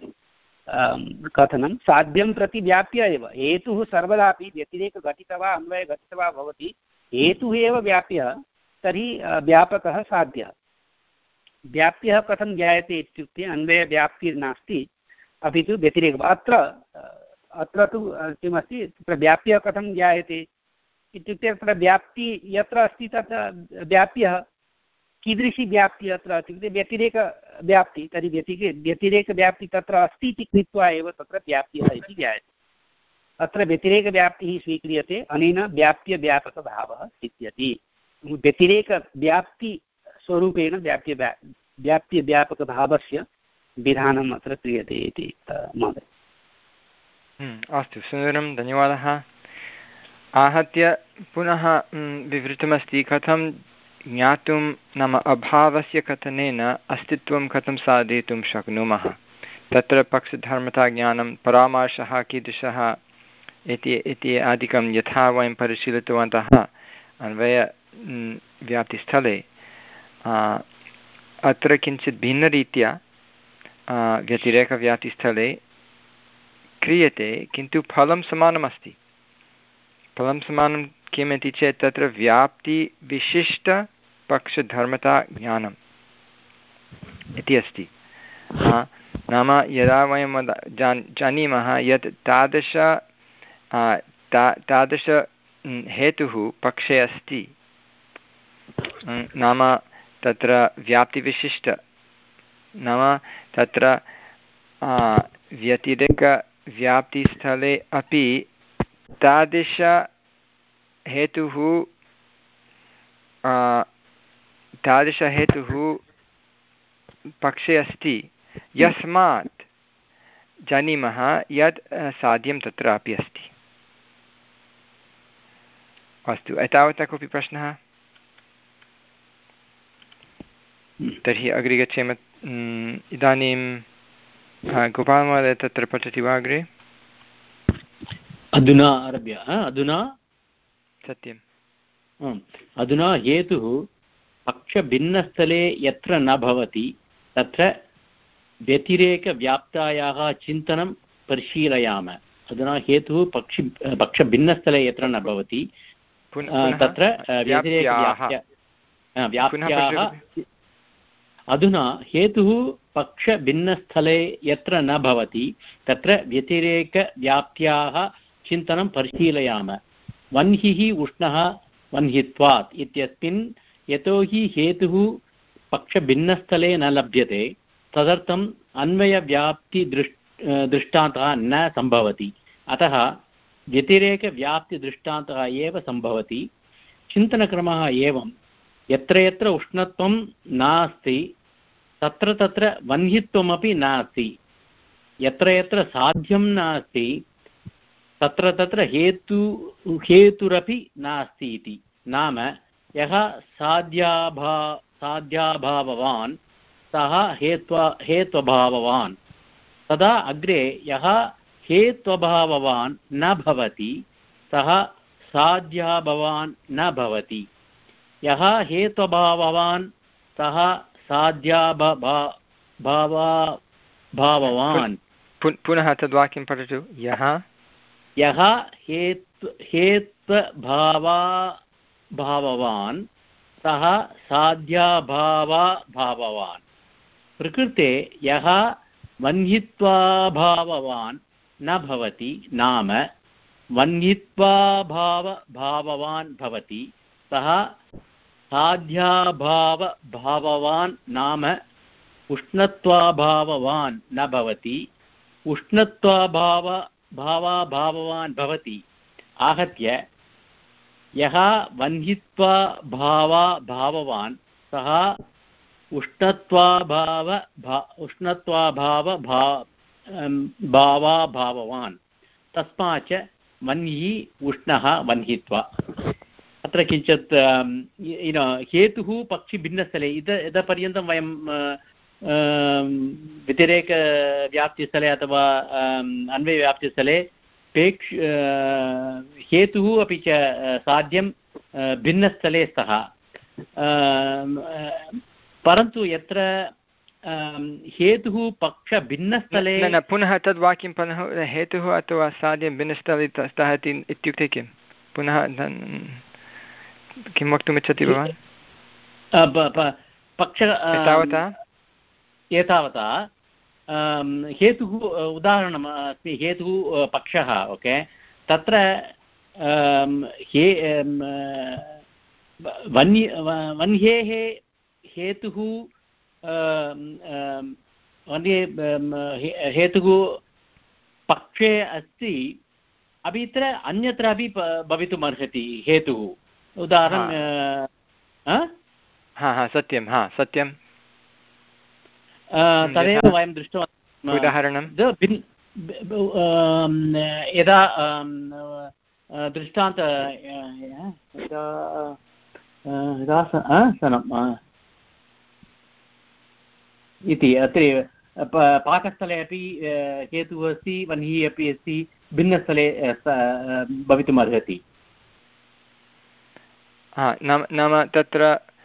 कथनं साध्यं प्रति व्याप्य एव हेतुः सर्वदापि व्यतिरेकघटितः वा अन्वयघटितः वा भवति हेतुः एव व्याप्यः तर्हि व्यापकः साध्यः व्याप्यः कथं ज्ञायते इत्युक्ते अन्वयव्याप्तिर्नास्ति अपि तु व्यतिरेकः अत्र अत्र तु किमस्ति तत्र व्याप्यः कथं ज्ञायते इत्युक्ते तत्र व्याप्ति यत्र अस्ति तत्र व्याप्यः कीदृशी व्याप्तिः अत्र इत्युक्ते व्यतिरेकव्याप्तिः तर्हि व्यतिरे व्यतिरेकव्याप्तिः तत्र अस्ति इति कृत्वा एव तत्र व्याप्यः इति ज्ञायते अत्र व्यतिरेकव्याप्तिः स्वीक्रियते अनेन व्याप्यव्यापकभावः सिद्ध्यति व्यतिरेकव्याप्तिस्वरूपेण व्याप्य व्याप्यव्यापकभावस्य विधानम् अत्र क्रियते इति महोदय अस्तु सुन्दरं धन्यवादः आहत्य पुनः विवृतमस्ति कथं ज्ञातुं नाम अभावस्य कथनेन अस्तित्वं कथं साधयितुं शक्नुमः तत्र पक्षधर्मताज्ञानं परामर्शः कीदृशः इति इति आदिकं यथा वयं परिशीलितवन्तः अन्वय व्याप्तिस्थले अत्र किञ्चित् भिन्नरीत्या व्यतिरेकव्याप्तिस्थले क्रियते किन्तु फलं समानमस्ति फलं समानं किम् इति चेत् तत्र व्याप्तिविशिष्टपक्षधर्मता ज्ञानम् इति अस्ति नाम यदा वयं वद जान् जानीमः यत् तादृश ता तादृश हेतुः पक्षे अस्ति नाम तत्र व्याप्तिविशिष्ट नाम तत्र व्यतिरेकव्याप्तिस्थले अपि तादृश हेतुः तादृशहेतुः पक्षे अस्ति यस्मात् जानीमः यत् साध्यं तत्र अपि अस्ति। अस्तु, एतावता कोऽपि प्रश्नः? तर्हि अग्रे गच्छेम। इदानीं गोपालमहोदय तत्र पठति वा अग्रे? अधुना आरभ्य अधुना सत्यम् अधुना हेतुः पक्षभिन्नस्थले यत्र न भवति तत्र व्यतिरेकव्याप्तायाः चिन्तनं परिशीलयामः। अधुना हेतुः पक्षि पक्षभिन्नस्थले यत्र न भवति तत्र व्यतिरेकव्याप्त्या व्याप्त्याः अधुना हेतुः पक्षभिन्नस्थले यत्र न भवति तत्र व्यतिरेकव्याप्त्याः चिन्तनं परिशीलयामः। वह्निः उष्णः वह्नित्वात् इत्यस्मिन् यतोहि हेतुः पक्षभिन्नस्थले न लभ्यते तदर्थम् अन्वयव्याप्तिदृष् दृष्टान्तः न सम्भवति। अतः व्यतिरेकव्याप्तिदृष्टान्तः एव सम्भवति। चिन्तनक्रमः एवं यत्र यत्र उष्णत्वं नास्ति तत्र तत्र वह्नित्वमपि नास्ति, यत्र यत्र साध्यं नास्ति तत्र तत्र हेतु हेतुरपि नास्ति इति। नाम यः साध्याभा साध्याभाववान् सः हेत्वा हेत्वभाववान्, तदा अग्रे यः हेत्वभाववान् न भवति सः साध्याभावान् न भवति। यः हेत्वभाववान् सः साध्याभावान्। पुनः तद्वाक्यं पठतु। यः यः हेत् हेत्वभावा भाववान् सः साध्याभावा भाववान्। प्रकृते यः वह्नित्वाभाववान् न भवति नाम वह्नित्वाभावभाववान् भवति सः साध्याभावभाववान् नाम उष्णत्वाभाववान् न भवति उष्णत्वाभाव भावाभाववान् भवति। आहत्य यः वह्नित्वाभावभाववान् सः उष्णत्वाभाव भा उष्णत्वाभाव भा भावाभाववान्। तस्माच्च वह्निः उष्णः वह्नित्वा। अत्र किञ्चित् हेतुः पक्षिभिन्नस्थले इत इतः पर्यन्तं वयं व्यतिरेकव्याप्तिस्थले अथवा अन्वयव्याप्तिस्थले पेक्ष हेतुः अपि च साध्यं भिन्नस्थले स्तः। परन्तु यत्र हेतुः पक्षभिन्नस्थले न पुनः तद्वाक्यं पुनः हेतुः अथवा साध्यं भिन्नस्थले स्तः इत्युक्ते किं? पुनः किं वक्तुमिच्छति भवान्? पक्ष एतावता एतावता हेतुः उदाहरणम् अस्ति। हेतुः पक्षः ओके तत्र हे वन्य वन्येः हेतुः वन्ये हेतुः पक्षे अस्ति अपि च अन्यत्रापि भवितुम् अर्हति हेतुः। उदाहरणं हा हा सत्यं हा सत्यं तदेव वयं दृष्टवन्तः। उदाहरणं यदा दृष्टान्त इति अत्र पाकस्थले अपि हेतुः अस्ति वह्निः अपि अस्ति भिन्नस्थले भवितुम् अर्हति। हा नाम नाम तत्र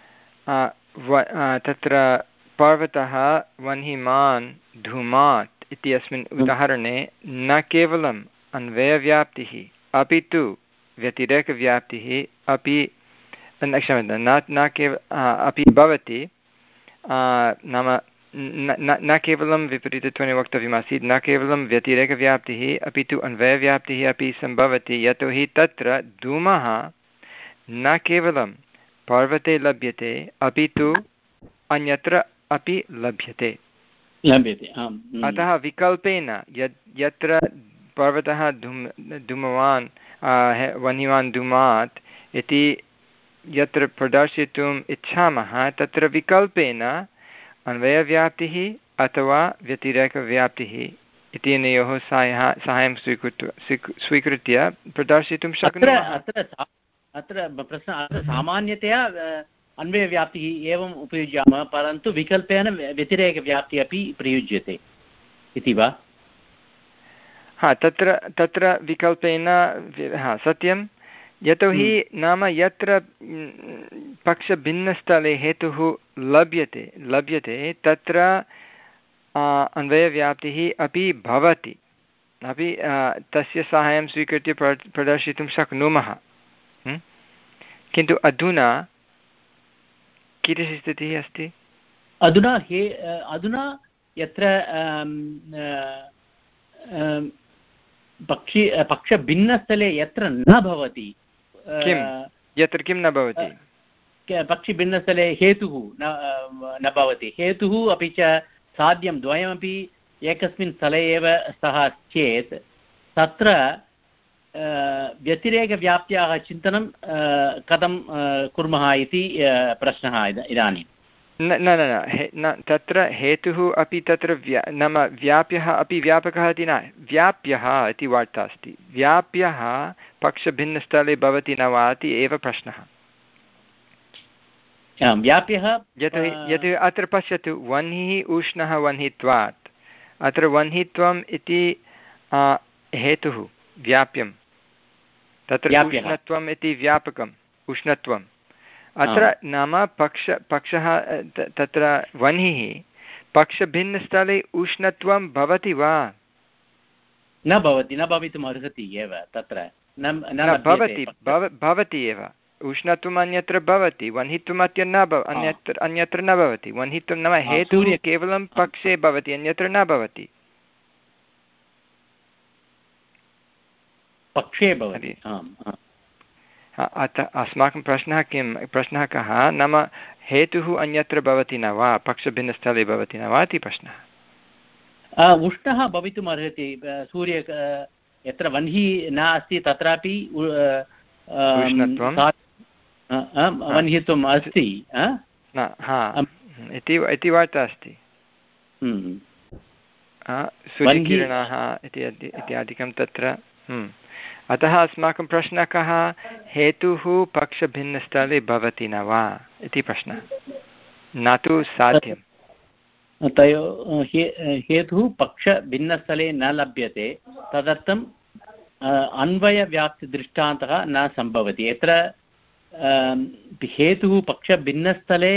तत्र पर्वतः वह्निमान् धूमात् इत्यस्मिन् उदाहरणे न केवलम् अन्वयव्याप्तिः अपि तु व्यतिरेकव्याप्तिः अपि क्षम्यतां न न केव अपि भवति। नाम न केवलं विपरीतत्वेन वक्तव्यमासीत् न केवलं व्यतिरेकव्याप्तिः अपि तु अन्वयव्याप्तिः अपि सम्भवति यतोहि तत्र धूमः न केवलं पर्वते लभ्यते अपि तु अन्यत्र अपि लभ्यते लभ्यते। अतः विकल्पेन यत् यत्र पर्वतः धूम धूमवान् वह्निवान् धूमात् इति यत्र प्रदर्शयितुम् इच्छामः तत्र विकल्पेन अन्वयव्याप्तिः अथवा व्यतिरेकव्याप्तिः इत्यनयोः साहाय्यं साहाय्यं स्वीकृत्य स्वीकृत्य प्रदर्शितुं शक्नुमः। अत्र अत्र प्रश्नः अत्र सामान्यतया अन्वयव्याप्तिः एवम् उपयुज्यामः, परन्तु विकल्पेन व्यतिरेकव्याप्तिः अपि प्रयुज्यते इति वा? हा, तत्र तत्र विकल्पेन हा सत्यं, यतोहि नाम यत्र पक्षभिन्नस्थले हेतुः लभ्यते लभ्यते तत्र अन्वयव्याप्तिः अपि भवति, अपि तस्य साहाय्यं स्वीकृत्य प्रदर्शितुं शक्नुमः। किन्तु अधुना कीदृशी स्थितिः अस्ति? अधुना हे अधुना यत्र पक्षि पक्षभिन्नस्थले यत्र न भवति, किं यत्र किं न भवति, पक्षिभिन्नस्थले हेतुः न न भवति, हेतुः अपि च साध्यं द्वयमपि एकस्मिन् स्थले एव स्तः चेत् तत्र व्यतिरेकव्याप्त्याः चिन्तनं कथं कुर्मः इति प्रश्नः इदानीं। न न न न तत्र हेतुः अपि तत्र व्या नाम व्याप्यः अपि व्यापकः इति न, व्याप्यः इति वार्ता अस्ति। व्याप्यः पक्षभिन्नस्थले भवति न वा इति एव प्रश्नः। व्याप्यः यतोहि यतोहि अत्र पश्यतु, वह्निः उष्णः वह्नित्वात्, अत्र वह्नित्वम् इति हेतुः व्याप्यं, तत्र उष्णत्वम् इति व्यापकम् उष्णत्वम्। अत्र नाम पक्ष पक्षः तत्र वह्निः पक्षभिन्नस्थले उष्णत्वं भवति वा? न भवति, न भवितुम् अर्हति एव, तत्र न भवति भवति एव। उष्णत्वम् अन्यत्र भवति, वह्नित्वम् अत्र न भव अन्यत्र अन्यत्र न भवति। वह्नित्वं नाम हेतुः केवलं पक्षे भवति, अन्यत्र न भवति, पक्षे भवति। अतः अस्माकं प्रश्नः किं प्रश्नः कः नाम हेतुः अन्यत्र भवति न वा, पक्षभिन्नस्थले भवति न वा इति प्रश्नः। उष्णः भवितुम् अर्हति, सूर्य यत्र वह्निः नास्ति तत्रापि वह्नित्वम् अस्ति इति वार्ता अस्ति। सूर्यकिरणाः इत्यादिकं तत्र। अतः अस्माकं प्रश्नः कः, हेतुः पक्षभिन्नस्थले भवति न वा इति प्रश्नः, न तु साध्यं। तयोः हेतुः पक्षभिन्नस्थले न लभ्यते, तदर्थम् अन्वयव्याप्तिदृष्टान्तः न सम्भवति। यत्र हेतुः पक्षभिन्नस्थले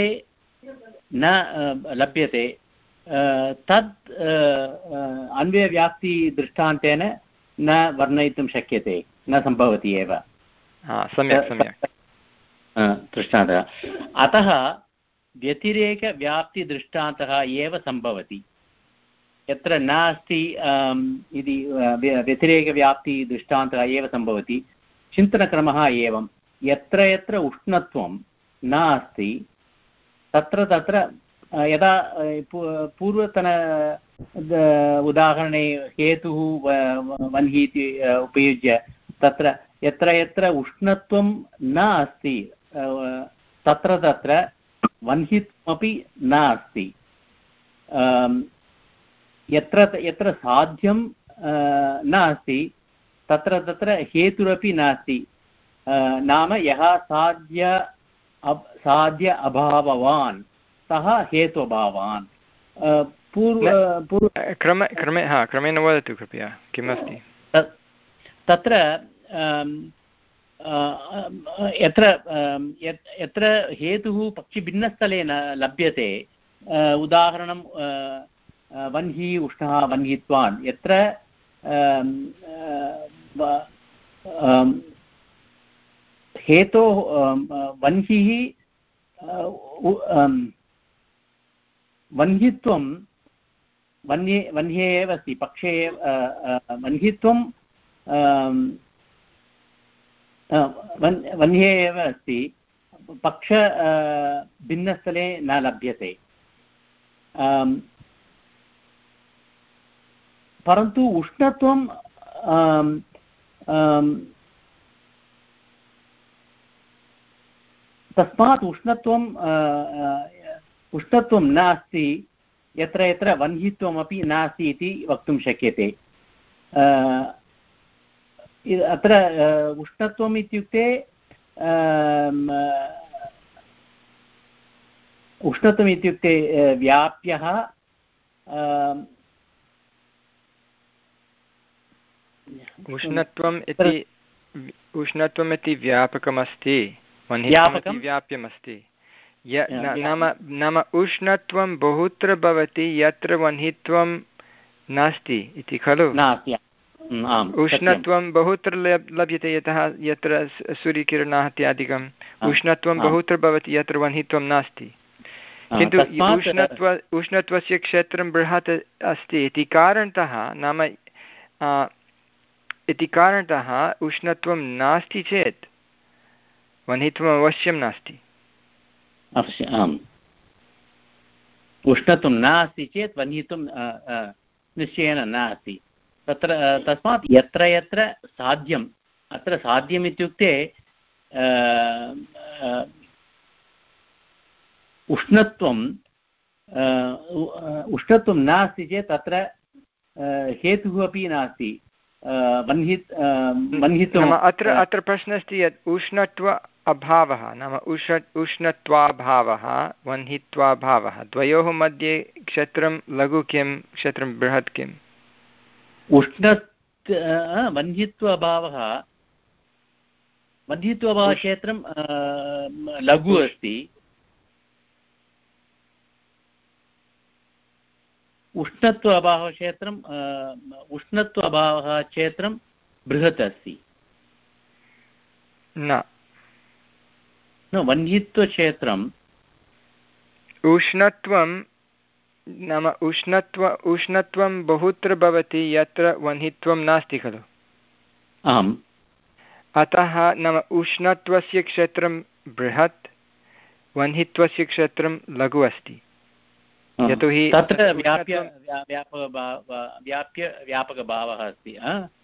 न लभ्यते तत् अन्वयव्याप्तिदृष्टान्तेन न वर्णयितुं शक्यते, न सम्भवति एव। सम्यक् सम्यक् दृष्टान्तः। अतः व्यतिरेकव्याप्तिदृष्टान्तः एव सम्भवति। यत्र नास्ति इति व्यतिरेकव्याप्तिदृष्टान्तः एव सम्भवति। चिन्तनक्रमः एवं, यत्र यत्र उष्णत्वं नास्ति तत्र तत्र यदा पूर्वतन उदाहरणे हेतुः वह्निः इति उपयुज्य तत्र यत्र यत्र उष्णत्वं न अस्ति तत्र तत्र वह्नित्वमपि नास्ति। यत्र यत्र साध्यं नास्ति तत्र तत्र हेतुरपि नास्ति। नाम यः साध्य साध्य अभाववान् सः हेतुभावान्। पूर्व पूर्व क्रमे क्रमे हा क्रमेण वदतु कृपया, किमस्ति तत्र यत्र यत्र हेतुः पक्षिभिन्नस्थले न लभ्यते, उदाहरणं वह्निः उष्णः वह्नित्वान्, यत्र हेतोः वह्निः वह्नित्वं वह्ने वह्ने एव अस्ति, पक्षे एव वह्नित्वं वह्ने एव अस्ति, पक्ष भिन्नस्थले न लभ्यते। परन्तु उष्णत्वं तस्मात् उष्णत्वं उष्णत्वं नास्ति यत्र यत्र वह्नित्वमपि नास्ति इति वक्तुं शक्यते। अत्र उष्णत्वम् इत्युक्ते उष्णत्वम् इत्युक्ते व्याप्यः उष्णत्वम् इति उष्णत्वम् इति व्यापकमस्ति, वह्नित्वम् व्याप्यमस्ति। नाम नाम उष्णत्वं बहुत्र भवति यत्र वह्नित्वं नास्ति इति खलु। उष्णत्वं बहुत्र लभ्यते यतः यत्र सूर्यकिरणाः इत्यादिकम् उष्णत्वं बहुत्र भवति यत्र वह्नित्वं नास्ति, किन्तु उष्णत्व उष्णत्वस्य क्षेत्रं बृहत् अस्ति इति कारणतः नाम इति कारणतः उष्णत्वं नास्ति चेत् वह्नित्वम् अवश्यं नास्ति। आम्, उष्णत्वं नास्ति चेत् वह्नित्वं निश्चयेन नास्ति। तत्र तस्मात् यत्र यत्र साध्यम्, अत्र साध्यम् इत्युक्ते उष्णत्वं उष्णत्वं नास्ति चेत् तत्र हेतुः अपि नास्ति। वह्नित् वह्नित्वम् अत्र अत्र प्रश्नः अस्ति यत् उष्णत्व अभावः नाम उष् उष्णत्वाभावः वह्नित्वाभावः द्वयोः मध्ये क्षेत्रं लघु किं क्षेत्रं बृहत् किम्? उष्ण वह्नित्वाभावः वह्नित्वाभावक्षेत्रं लघु अस्ति, उष्णत्व अभावक्षेत्रम् उष्णत्व अभावः क्षेत्रं बृहत् अस्ति। न वह्नित्वक्षेत्रम् उष्णत्वं नाम उष्णत्व उष्णत्वं बहुत्र भवति यत्र वह्नित्वं नास्ति खलु। आम्, अतः नाम उष्णत्वस्य क्षेत्रं बृहत्, वह्नित्वस्य क्षेत्रं लघु अस्ति। यतोहि तत्र व्याप्य व्याप्य व्यापकभावः अस्ति।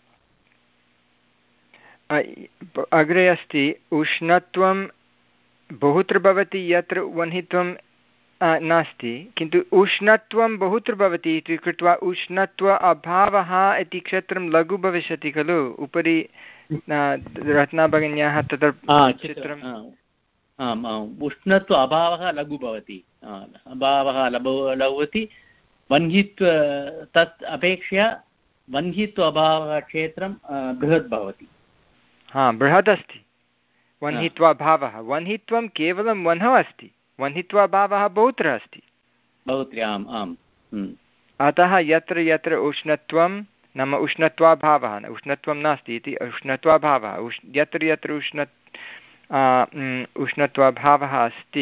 अग्रे अस्ति उष्णत्वं बहुत्र भवति यत्र वह्नित्वं नास्ति, किन्तु उष्णत्वं बहुत्र भवति इति कृत्वा उष्णत्व अभावः इति क्षेत्रं लघु भविष्यति खलु। उपरि रत्नाभगिन्याः तत्र चित्रम् आम् आम्, उष्णत्व अभावः लघु भवति, अभावः लघु भवति। वह्नित्व तत् अपेक्षया वह्नित्व अभावः क्षेत्रं बृहत् भवति। हा, बृहत् अस्ति वह्नित्वाभावः। वह्नित्वं केवलं वह्नौ अस्ति, वह्नित्वाभावः बहुत्र अस्ति बहुत्र। आम् आम्, अतः यत्र यत्र उष्णत्वं नाम उष्णत्वाभावः उष्णत्वं नास्ति इति उष्णत्वाभावः उष् यत्र यत्र उष्ण उष्णत्वाभावः अस्ति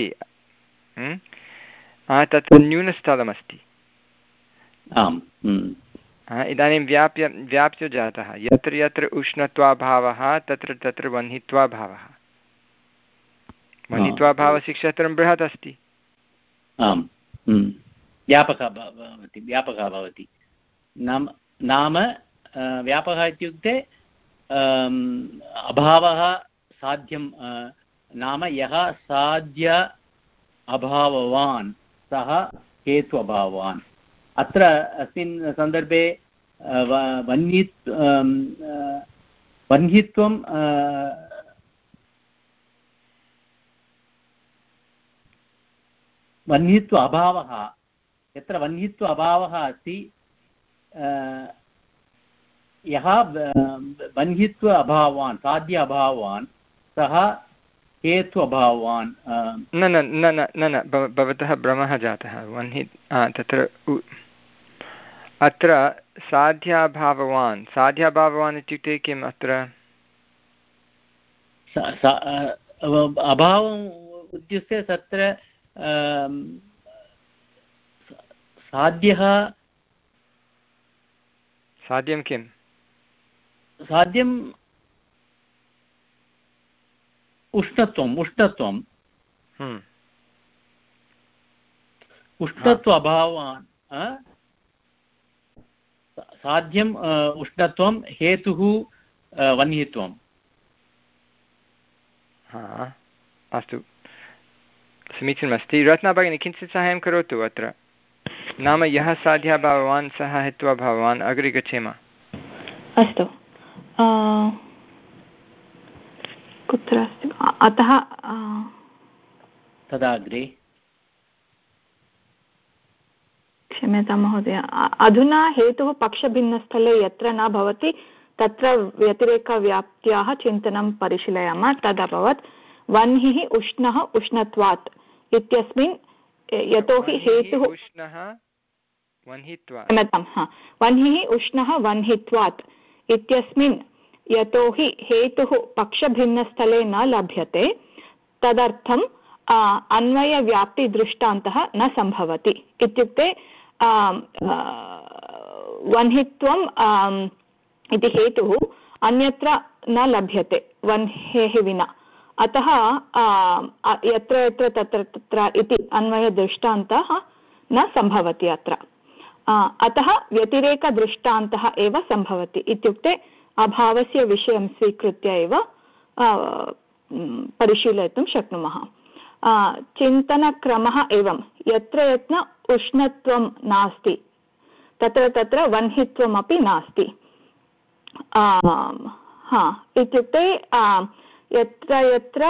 तत्र न्यूनस्थलमस्ति। आम्, इदानीं व्याप्य व्याप्य जातः यत्र यत्र उष्णत्वाभावः तत्र तत्र वह्नित्वाभावः। वह्नित्वाभावस्य क्षेत्रं बृहत् अस्ति। आम्, व्यापकः भवति व्यापकः भवति नाम नाम व्यापकः इत्युक्ते अभावः साध्यं नाम यः साध्य अभाववान् सः हेतु अभाववान्। अत्र अस्मिन् सन्दर्भे वह्नित् वह्नित्वं वह्नित्व अभावः यत्र वह्नित्व अभावः अस्ति यः वह्नित्व अभाववान् साध्य अभाववान् सः हेतु अभाववान्। न न न न न न भवतः भ्रमः जातः। वह्नि तत्र अत्र साध्याभाववान् साध्याभाववान् इत्युक्ते किम्? अत्र अभावम् उद्देश्य तत्र साध्यः साध्यं किम्? साध्यम् उष्णत्वम् उष्णत्वम् उष्णत्व अभावान् साध्यम् उष्णत्वं हेतुः वह्नित्वम्। हा, अस्तु। समीचीनमस्ति। रत्ना भगिनी किञ्चित् साहाय्यं करोतु अत्र। नाम यः साध्यः भगवान् सः हित्वा भगवान्। अग्रे गच्छेम। अस्तु, कुत्र अस्ति? अतः तदा अग्रे क्षम्यतां महोदय। अधुना हेतुः पक्षभिन्नस्थले यत्र न भवति तत्र व्यतिरेकव्याप्त्याः चिन्तनं परिशीलयामः। तदभवत् वह्निः उष्णः उष्णत्वात् इत्यस्मिन् यतोहि हेतुः क्षम्यतां हा वह्निः उष्णः वह्नित्वात् इत्यस्मिन् यतोहि हेतुः पक्षभिन्नस्थले न लभ्यते तदर्थम् अन्वयव्याप्तिदृष्टान्तः न सम्भवति। इत्युक्ते वह्नित्वम् इति हेतुः अन्यत्र न लभ्यते वह्नेः विना, अतः यत्र यत्र तत्र तत्र इति अन्वयदृष्टान्तः न सम्भवति अत्र। अतः व्यतिरेकदृष्टान्तः एव सम्भवति। इत्युक्ते अभावस्य विषयं स्वीकृत्य एव परिशीलयितुं शक्नुमः। चिन्तनक्रमः एवं यत्र यत्र उष्णत्वं नास्ति तत्र तत्र वह्नित्वमपि नास्ति। हा इत्युक्ते यत्र यत्र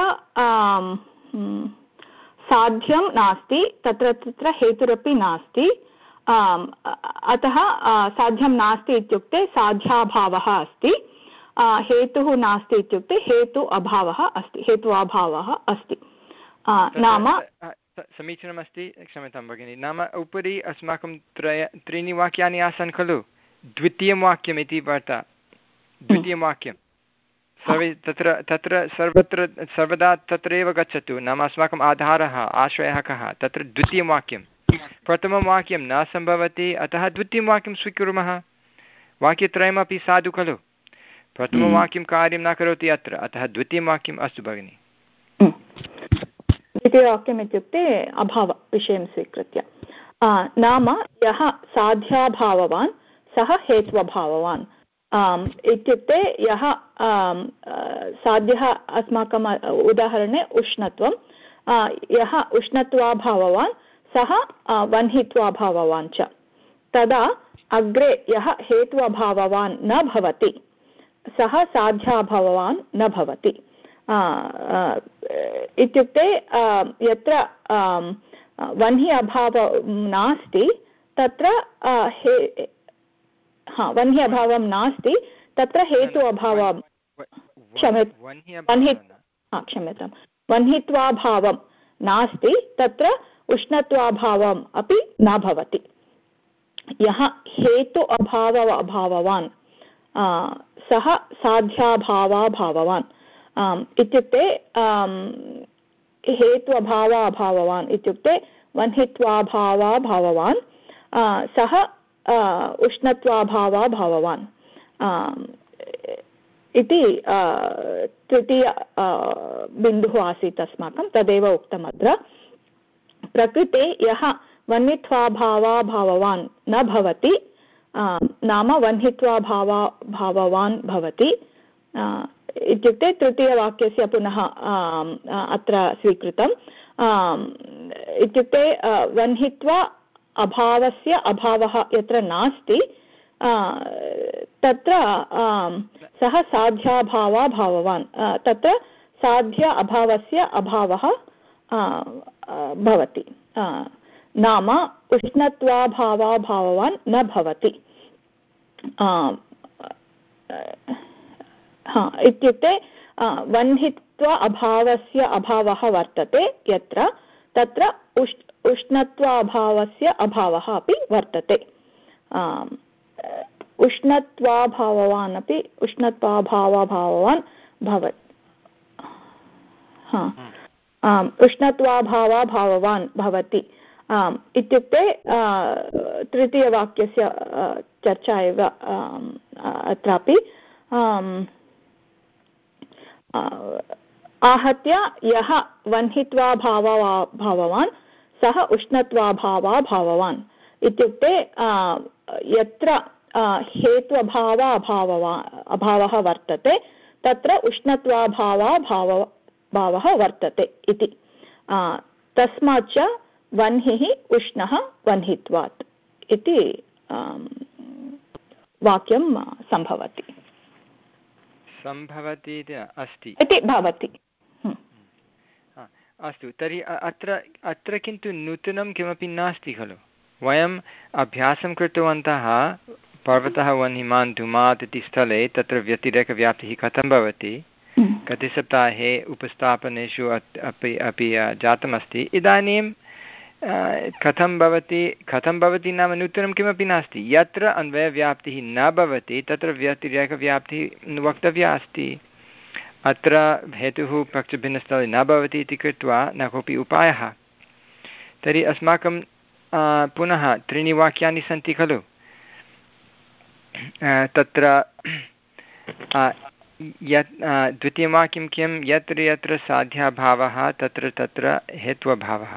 साध्यं नास्ति तत्र तत्र हेतुरपि नास्ति। अतः साध्यं नास्ति इत्युक्ते साध्याभावः अस्ति, हेतुः नास्ति इत्युक्ते हेतु अभावः अस्ति, हेतु अभावः अस्ति। नाम समीचीनमस्ति। क्षम्यतां भगिनि। नाम उपरि अस्माकं त्रय त्रीणि वाक्यानि आसन् खलु। द्वितीयं वाक्यम् इति वार्ता। द्वितीयं वाक्यं सर्वे तत्र तत्र सर्वत्र सर्वदा तत्रैव गच्छतु। नाम अस्माकम् आधारः आश्रयः कः? तत्र द्वितीयं वाक्यं। प्रथमं वाक्यं न सम्भवति, अतः द्वितीयं वाक्यं स्वीकुर्मः। वाक्यत्रयमपि साधु खलु। प्रथमवाक्यं कार्यं न करोति अत्र, अतः द्वितीयं वाक्यम् अस्तु भगिनि। द्वितीयवाक्यम् इत्युक्ते अभावविषयं स्वीकृत्य। नाम यः साध्याभाववान् सः हेत्वभाववान्। इत्युक्ते यः साध्यः अस्माकम् उदाहरणे उष्णत्वं, यः उष्णत्वाभाववान् सः वह्नित्वाभाववान् च। तदा अग्रे यः हेत्वभाववान् न भवति सः साध्याभाववान् न भवति। इत्युक्ते यत्र वह्नि अभावः नास्ति तत्र हे हा वह्नि अभावं नास्ति तत्र हेतु अभावः क्षम्य वह्नि क्षम्यतां वह्नित्वाभावं नास्ति तत्र उष्णत्वाभावम् अपि न भवति। यः हेतु अभाव अभाववान् सः साध्याभावाभाववान्। इत्युक्ते हेतु अभाव अभाववान् इत्युक्ते वह्नित्वाभावाभाववान् सः उष्णत्वाभावाभाववान् इति तृतीय बिन्दुः आसीत् अस्माकं। तदेव उक्तम् अत्र। प्रकृते यः वह्नित्वाभावाभाववान् न भवति नाम वह्नित्वाभावा भाववान् भवति। इत्युक्ते तृतीयवाक्यस्य पुनः अत्र स्वीकृतम्। इत्युक्ते वह्नित्वा अभावस्य अभावः यत्र नास्ति तत्र सः साध्याभावाभाववान्, तत्र साध्य अभावस्य अभावः भवति। नाम उष्णत्वाभावाभाववान् न भवति। हा इत्युक्ते वह्नित्व अभावस्य अभावः वर्तते यत्र तत्र उष् उष्णत्व अभावस्य अभावः अपि वर्तते। उष्णत्वाभाववान् अपि उष्णत्वाभावाभाववान् भवति। हा उष्णत्वाभावाभाववान् भवति इत्युक्ते तृतीयवाक्यस्य चर्चा एव अत्रापि। आहत्य यः वह्नित्वाभावाभाववान् सः उष्णत्वाभावाभाववान्। इत्युक्ते यत्र हेत्वभाव अभाववा अभावः वर्तते तत्र उष्णत्वाभावाभाव भावः वर्तते इति। तस्मात् च वह्निः उष्णः वह्नित्वात् इति वाक्यं सम्भवति सम्भवति अस्ति इति भवति। अस्तु, तर्हि अत्र अत्र किन्तु नूतनं किमपि नास्ति खलु। वयम् अभ्यासं कृतवन्तः पर्वतः वह्निमान् धूमात् इति स्थले तत्र व्यतिरेकव्याप्तिः कथं भवति गते सप्ताहे उपस्थापनेषु अपि अपि जातमस्ति। इदानीं कथं भवति कथं भवति नाम नूतनं किमपि नास्ति। यत्र अन्वयव्याप्तिः न भवति तत्र व्यतिरेकव्याप्तिः वक्तव्या अस्ति। अत्र हेतुः पक्षभिन्नस्थले न भवति इति कृत्वा न कोऽपि उपायः। तर्हि अस्माकं पुनः त्रीणि वाक्यानि सन्ति खलु। तत्र यत् द्वितीयं वाक्यं किं यत्र यत्र साध्याभावः तत्र तत्र हेत्वभावः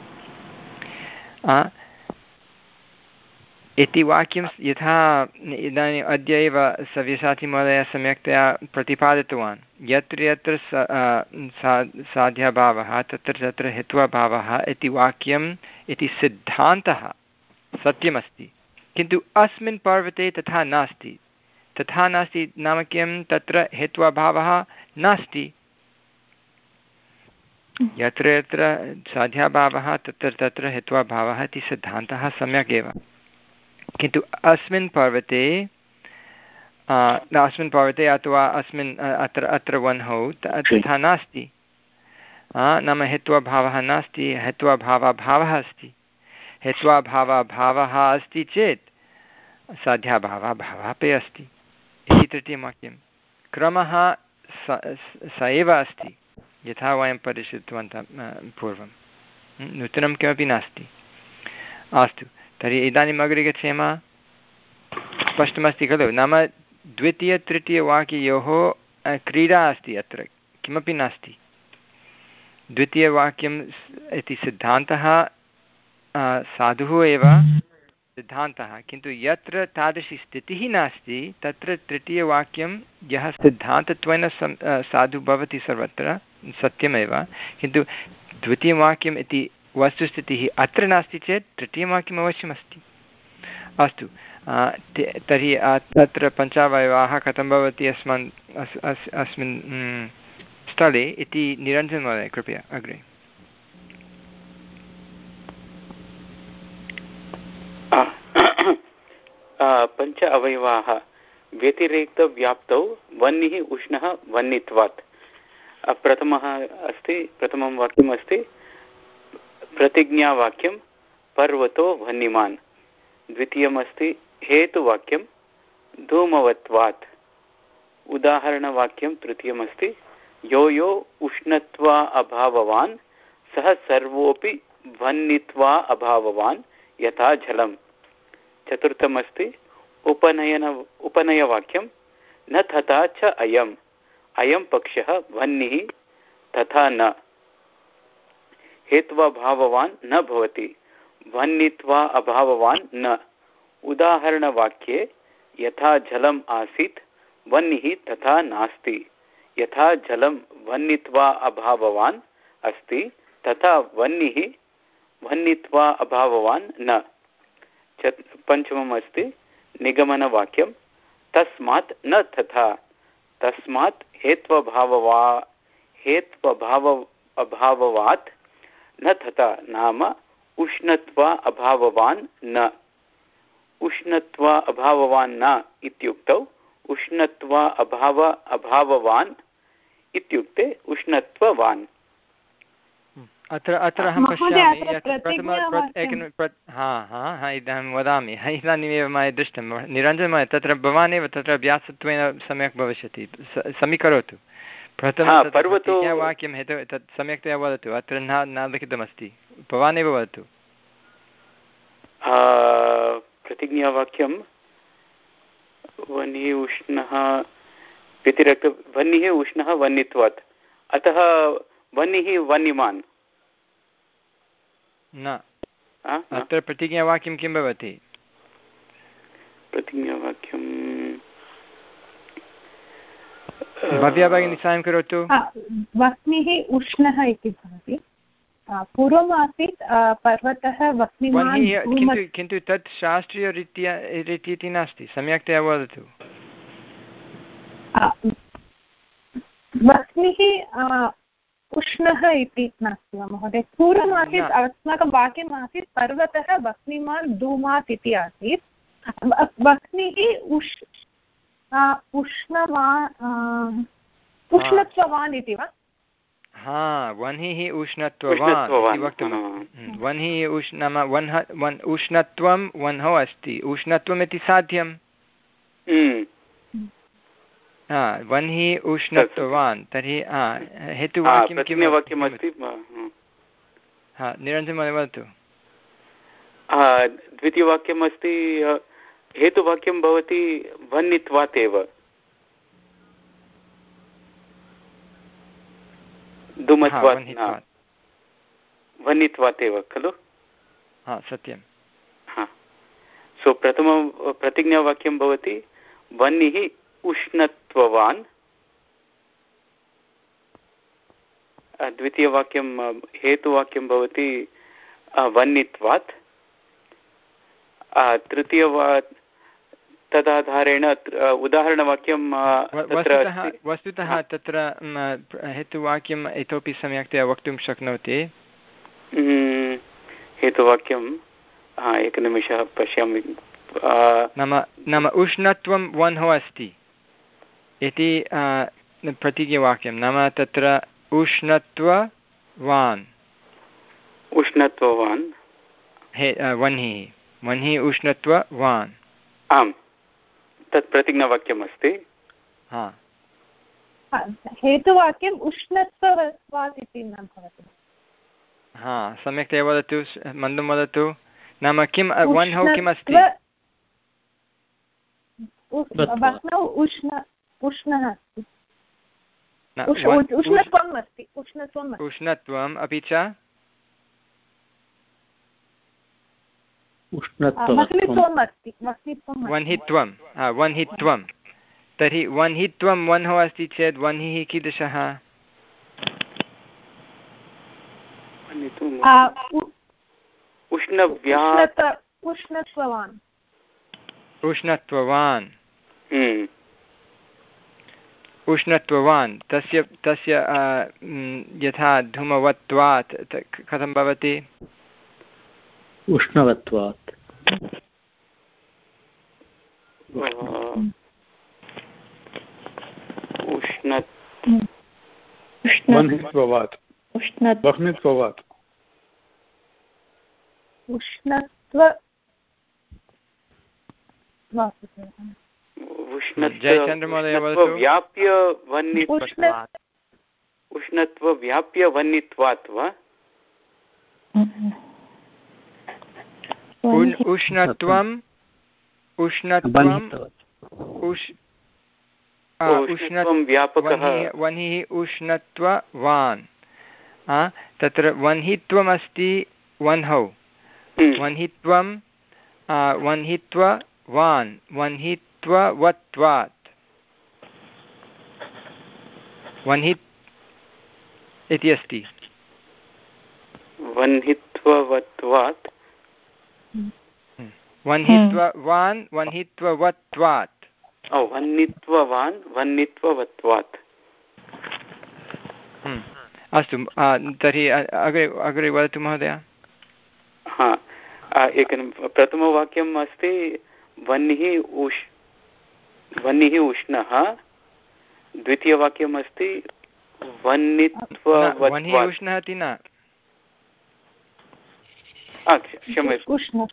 इति वाक्यं यथा इदानीम् अद्य एव सव्यसाचिमहोदयः सम्यक्तया प्रतिपादितवान्। यत्र यत्र साध्याभावः तत्र तत्र हेत्वाभावः इति वाक्यम् इति सिद्धान्तः सत्यमस्ति, किन्तु अस्मिन् पर्वते तथा नास्ति। तथा नास्ति नाम किं, तत्र हेत्वाभावः नास्ति। यत्र यत्र साध्याभावः तत्र तत्र हेत्वाभावः इति सिद्धान्तः सम्यक् एव, किन्तु अस्मिन् पर्वते अस्मिन् पर्वते अथवा अस्मिन् अत्र अत्र वह्नौ तथा नास्ति। नाम हेत्वाभावः नास्ति, हेत्वाभावाभावः अस्ति। हेत्वाभावाभावः अस्ति चेत् साध्याभावाभावः अपि अस्ति इति तृतीयं वाक्यं। क्रमः स एव अस्ति यथा वयं परिशीलितवन्तः पूर्वं, नूतनं किमपि नास्ति। अस्तु, तर्हि इदानीम् अग्रे गच्छेम। स्पष्टमस्ति खलु। नाम द्वितीयतृतीयवाक्ययोः क्रीडा अस्ति, अत्र किमपि नास्ति। द्वितीयवाक्यम् इति सिद्धान्तः साधुः एव सिद्धान्तः, किन्तु यत्र तादृशी स्थितिः नास्ति तत्र तृतीयवाक्यं यः सिद्धान्तत्वेन साधु भवति सर्वत्र सत्यमेव, किन्तु द्वितीयवाक्यम् इति वस्तुस्थितिः अत्र नास्ति चेत् तृतीयवाक्यम् अवश्यमस्ति। अस्तु, तर्हि तत्र पञ्चावयवाः कथं भवति अस्मान् अस्मिन् स्थले इति निरञ्जनमहोदय कृपया अग्रे। पञ्च अवयवाः व्यतिरेक्तव्याप्तौ वह्निः उष्णः वह्नित्वात्। प्रथमः अस्ति प्रथमं वाक्यम् अस्ति प्रतिज्ञावाक्यं पर्वतो वह्निमान्। द्वितीयमस्ति हेतुवाक्यं धूमवत्वात्। उदाहरणवाक्यं तृतीयमस्ति यो यो उष्णत्वा अभाववान् सः सर्वोऽपि वह्नित्वा अभाववान् यथा जलम्। चतुर्थमस्ति उपनयन उपनयवाक्यं न तथा च अयम् अयं पक्षः वह्निः तथा न। हेत्वाभाववान् न भवति, वह्नित्वा अभाववान् न। उदाहरणवाक्ये यथा जलम् आसीत् वह्निः तथा नास्ति। यथा जलं वह्नित्वा अभाववान् अस्ति तथा वह्निः वह्नित्वा अभाववान् न। पञ्चमम् अस्ति निगमनवाक्यं तस्मात् न तथा। तस्मात् हेत्वभाववा हेत्वभाव अभाववात् न तथा, नाम उष्णत्वा अभाववान् न। उष्णत्वा अभाववान् न इत्युक्तौ उष्णत्वा अभाव अभाववान् इत्युक्ते उष्णत्ववान्। अत्र अत्र अहं पश्यामि यत् प्रथम एकं हा हा हा इदानीं वदामि। इदानीमेव मया दृष्टं निरञ्जनमहोदय, तत्र भवान् एव तत्र अभ्यासत्वेन सम्यक् भविष्यति, समीकरोतु। प्रथमं वाक्यं हेतु तत् सम्यक्तया वदतु। अत्र न न लिखितमस्ति, भवान् एव वदतु। प्रतिज्ञावाक्यं वह्निः उष्णः व्यतिरेक्त वह्निः उष्णः वह्नित्वात्, अतः वह्निः वह्निमान् न। अत्र प्रतिज्ञावाक्यं किं भवति? प्रतिज्ञावाक्यं भव्या भगिनी सायं करोतु। वह्निः उष्णः इति भवति। पूर्वम् आसीत् पर्वतः वह्निमान् किन्तु किन्तु तत् शास्त्रीयरीत्या रीति नास्ति, सम्यक्तया वदतु। वह्निः उष्णः इति नास्ति वा महोदय? पूर्वम् आसीत् अस्माकं वाक्यम् आसीत् पर्वतः वह्निमान् धूमात् इति आसीत्। वह्निः उष् उष्णवान् उष्णत्ववान् इति वा? हा, वह्निः उष्णत्ववान् इति वक्तुं वह्निः उष् नाम वह्न वन् उष्णत्वं वह्नौ अस्ति, उष्णत्वम् इति साध्यं। हा, वह्निः उष्णत्ववान्, तर्हि हेतुवाक्यं किं वाक्यमस्ति? हा, निरञ्जनमहोदय वदतु। द्वितीयवाक्यम् अस्ति, हेतुवाक्यं भवति वह्नित्वात् एव, धूमत्वात् वह्नित्वात् एव खलु? हा, सत्यं। हा, सो प्रथमं प्रतिज्ञावाक्यं भवति वह्निः उष्णत्ववान्, द्वितीयवाक्यं हेतुवाक्यं भवति वह्नित्वात्, तृतीयवा तदाधारेण उदाहरणवाक्यं वस्तुतः तत्र हेतुवाक्यम् इतोपि सम्यक्तया वक्तुं शक्नोति। हेतुवाक्यं एकनिमिषः पश्यामि। नाम नाम उष्णत्वं वह्नौ अस्ति इति प्रतिज्ञवाक्यं, नाम तत्र उष्णत्ववान् उष्णत्ववान् हे वह्निः वह्निः उष्णत्ववान्, आम्, तत् प्रतिज्ञावाक्यम् अस्ति। हा, हेतुवाक्यम् उष्णत्ववान् इति न भवति। हा, सम्यक्तया वदतु, मन्दं वदतु। नाम किं वह्नौ किम् अस्ति? वह्नौ उष्ण उष्णः अस्ति, उष्णत्वम् अस्ति, उष्णत्वम् उष्णत्वम् अपि च वह्नित्वं वह्नित्वं तर्हि वह्नित्वं वह्नौ अस्ति चेत् वह्निः कीदृशः? उष्णत्ववान् उष्णत्ववान् उष्णत्ववान् तस्य तस्य यथा धूमवत्वात् कथं भवति? उष्णवत्वात् वह्नित्वात् वह्नित्वात् उष्णत्व व्याप्य वह्नित्वात् उष्णत्व व्याप्य वह्नित्वात् वा? उष्णत्वम् उष्णत्वम् उष्णत्वं व्यापकः वह्निः उष्णत्ववान्, तत्र वह्नित्वमस्ति वह्नौ, वह्नित्वं वह्नित्ववान् वह्नित्ववत्वात् वह्नित् इति अस्ति। वह्नित्ववत्वात् वह्नित्ववान् वह्नित्ववत्वात् वह्नित्ववान् वह्नित्ववत्वात्। अस्तु, तर्हि अग्रे अग्रे वदतु महोदय। हा, एकं प्रथमवाक्यम् अस्ति वह्निः उष् वह्निः उष्णः, द्वितीयवाक्यम् अस्ति वह्नित्ववत्वात्। वह्निः उष्णः इति न, क्षम्यतां,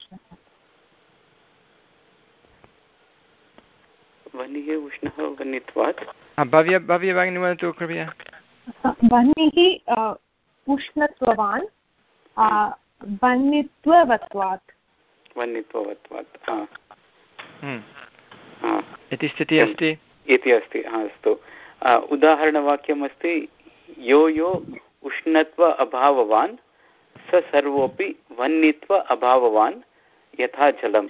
वह्निः उष्णः वह्नित्वात्। भव्य भव्य भगिनी वदतु कृपया। वह्निः उष्णत्ववान् वह्नित्ववत्वात् वह्नित्ववत्वात् इति स्थितिः अस्ति इति अस्ति। अस्तु, उदाहरणवाक्यम् अस्ति यो यो उष्णत्व अभाववान् स सर्वोऽपि वह्नित्व अभाववान् यथा जलम्।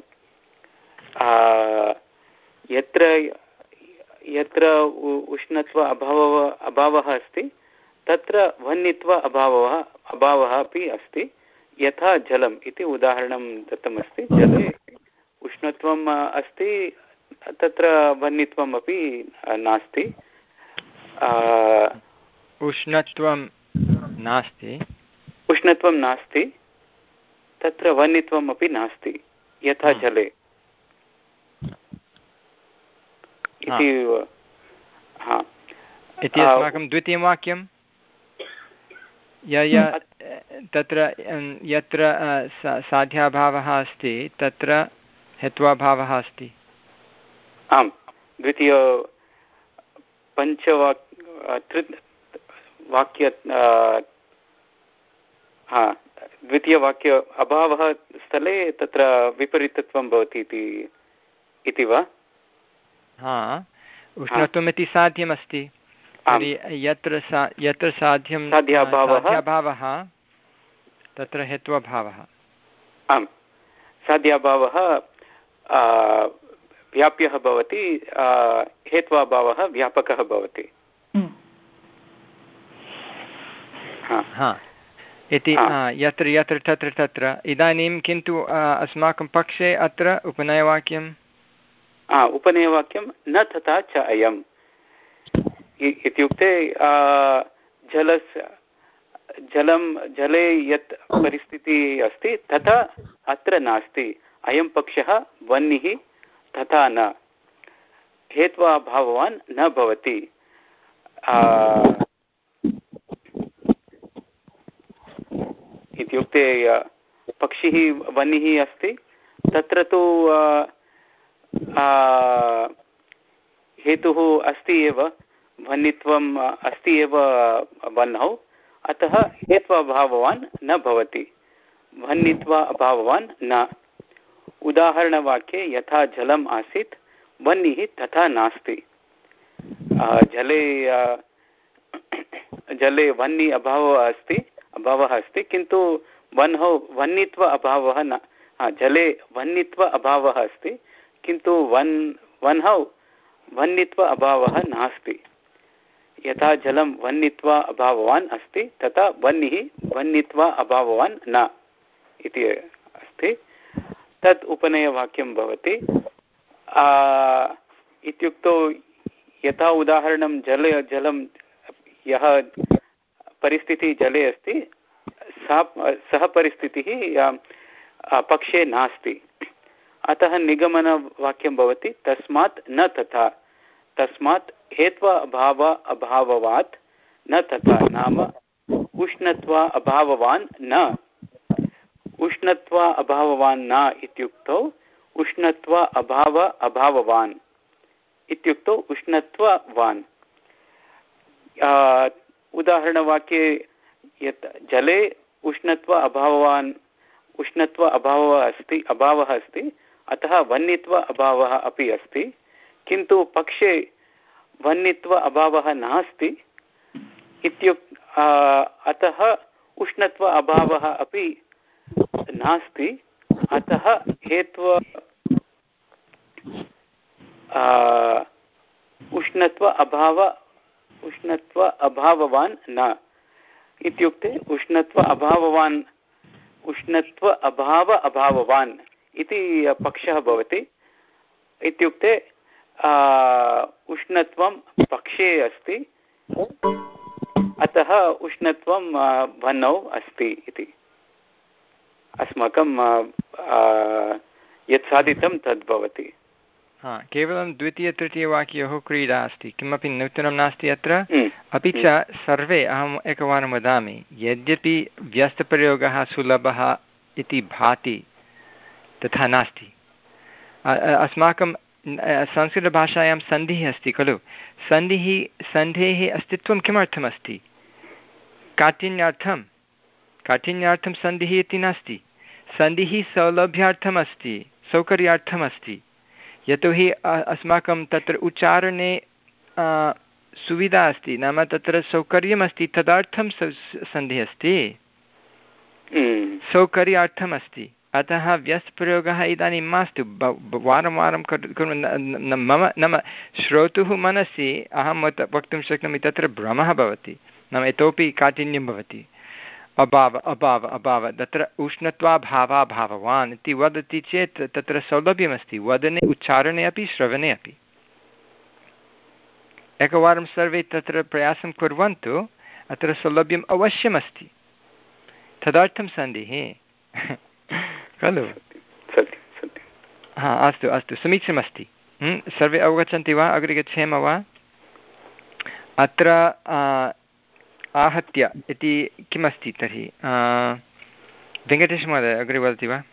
यत्र यत्र उष्णत्व अभावः अभावः अस्ति तत्र वह्नित्व अभावः अभावः अपि अस्ति यथा जलम् इति उदाहरणं दत्तमस्ति। जले उष्णत्वम् अस्ति, तत्र वह्नित्वम् अपि नास्ति। उष्णत्वं नास्ति उष्णत्वं नास्ति तत्र वह्नित्वम् अपि नास्ति यथा जले इति इति अस्माकं द्वितीयं वाक्यं। तत्र यत्र साध्याभावः अस्ति तत्र हेत्वाभावः अस्ति। आम्, द्वितीय पञ्चवाक् त्रि वाक्य हा द्वितीयवाक्य अभावः स्थले तत्र विपरीतत्वं भवति इति वा? हा, उष्णत्वमिति साध्यमस्ति, तर्हि यत्र सा यत्र साध्यं साध्याभावः तत्र हेत्वाभावः। आम्, साध्याभावः व्याप्यः भवति, हेत्वाभावः व्यापकः भवति। हा इति यत्र यत्र तत्र तत्र। इदानीं किन्तु अस्माकं पक्षे अत्र उपनयवाक्यं उपनयवाक्यं न तथा च अयम् इत्युक्ते जलस्य जलं जले यत् परिस्थितिः अस्ति तथा अत्र नास्ति। अयं पक्षः वह्निः तथा न, हेत्वाभाववान् न भवति। इत्युक्ते पक्षिः वह्निः अस्ति, तत्र तु हेतुः अस्ति एव, वह्नित्वम् अस्ति एव वह्नौ, अतः हेत्वाभाववान् न भवति, वह्नित्वा अभाववान् न। उदाहरणवाक्ये यथा जलम् आसीत् वह्निः तथा नास्ति। जले जले वह्नि अभावः अस्ति अभावः अस्ति किन्तु वह्नौ वह्नित्व अभावः न। जले वह्नित्व अभावः अस्ति किन्तु वन् वह्नौ वह्नित्व अभावः नास्ति। यथा जलं वह्नित्वा अभाववान् अस्ति तथा वह्निः वह्नित्वा अभाववान् न इति अस्ति। तत् उपनयवाक्यं भवति। इत्युक्तौ यथा उदाहरणं जले जलं यः परिस्थितिः जले अस्ति सा सः परिस्थितिः पक्षे नास्ति, अतः निगमनवाक्यं भवति तस्मात् न तथा। तस्मात् हेत्वा अभाव अभाववात् न तथा, नाम उष्णत्वा अभाववान् न। उष्णत्वा अभाववान् न इत्युक्तौ उष्णत्वा अभाव अभाववान् इत्युक्तौ उष्णत्ववान्। उदाहरणवाक्ये यत् जले उष्णत्व अभाववान् उष्णत्व अभावः अस्ति अभावः अस्ति अतः वह्नित्व अभावः अपि अस्ति, किन्तु पक्षे वह्नित्व अभावः नास्ति इत्युक् अतः उष्णत्व अभावः अपि नास्ति, अतः हेत्व उष्णत्व अभाव उष्णत्व अभाववान् न इत्युक्ते उष्णत्व अभाववान् उष्णत्व अभाव अभाववान् इति पक्षः भवति। इत्युक्ते उष्णत्वं पक्षे अस्ति अतः उष्णत्वं वह्नौ अस्ति इति अस्माकं यत् साधितं तद् भवति। हा, केवलं द्वितीयतृतीयवाक्योः क्रीडा अस्ति, किमपि नूतनं नास्ति अत्र। अपि च सर्वे, अहम् एकवारं वदामि, यद्यपि व्यस्तप्रयोगः सुलभः इति भाति तथा नास्ति। अस्माकं संस्कृतभाषायां सन्धिः अस्ति खलु, सन्धिः सन्धेः अस्तित्वं किमर्थमस्ति? काठिन्यार्थं काठिन्यार्थं सन्धिः इति नास्ति, सन्धिः सौलभ्यार्थमस्ति, सौकर्यार्थमस्ति। यतोहि अस्माकं तत्र उच्चारणे सुविधा अस्ति, नाम तत्र सौकर्यमस्ति, तदर्थं सन्धिः अस्ति, सौकर्यार्थमस्ति। अतः व्यस्तप्रयोगः इदानीं मास्तु, वारं वारं कुर्वन् मम नाम श्रोतुः मनसि अहं वक्तुं शक्नोमि तत्र भ्रमः भवति, नाम इतोपि काठिन्यं भवति। अभाव अभाव अभाव तत्र उष्णत्वाभावाभाववान् इति वदति चेत् तत्र सौलभ्यमस्ति वदने उच्चारणे अपि श्रवणे अपि। एकवारं सर्वे तत्र प्रयासं कुर्वन्तु, अत्र सौलभ्यम् अवश्यमस्ति, तदर्थं सन्धिः खलु। हा अस्तु अस्तु समीचीनमस्ति। सर्वे अवगच्छन्ति वा? अग्रे गच्छेम वा? अत्र आहत्य इति किमस्ति तर्हि? वेङ्कटेशमहोदय अग्रे वदति वा?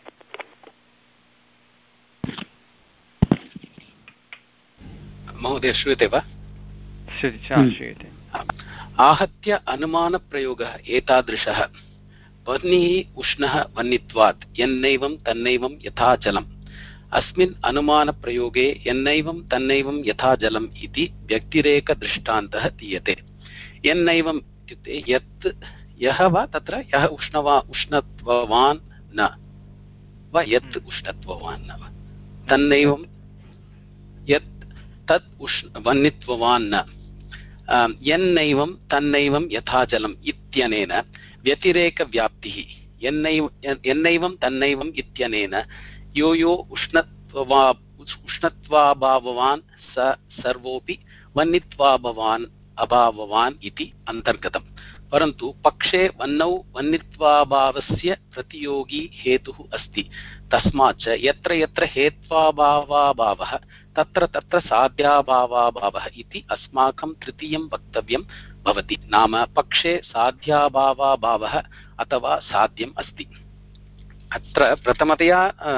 महोदय श्रूयते वा? श्रूयते। आहत्य अनुमानप्रयोगः एतादृशः: वर्णिः उष्णः वह्नित्वात् यन्नैवं तन्नैवं यथा जलम्। अस्मिन् अनुमानप्रयोगे यन्नैवं तन्नैवं यथा जलम् इति व्यक्तिरेकदृष्टान्तः दीयते। यन्नैवम् इत्युक्ते यत् यः वा तत्र यः उष्णवा उष्णत्ववान् न वा यत् उष्णत्ववान् न वा, तन्नैवं यत् तत् उष्ण वह्नित्ववान् न, यन्नैवं तन्नैवं यथा जलम् इत्यनेन व्यतिरेकव्याप्तिः। यन्नैव यन्नैवं तन्नैवम् इत्यनेन यो यो उष्णत्वा उष्णत्वाभाववान् स सर्वोऽपि वह्नित्वाभावान् अभाववान् इति अन्तर्गतम्। परन्तु पक्षे वह्नौ वह्नित्वाभावस्य प्रतियोगी हेतुः अस्ति। तस्मात् च यत्र यत्र हेत्वाभावाभावः तत्र तत्र साध्याभावाभावः इति अस्माकं तृतीयं वक्तव्यं भवति। नाम पक्षे साध्याभावाभावः अथवा साध्यम् अस्ति। अत्र प्रथमतया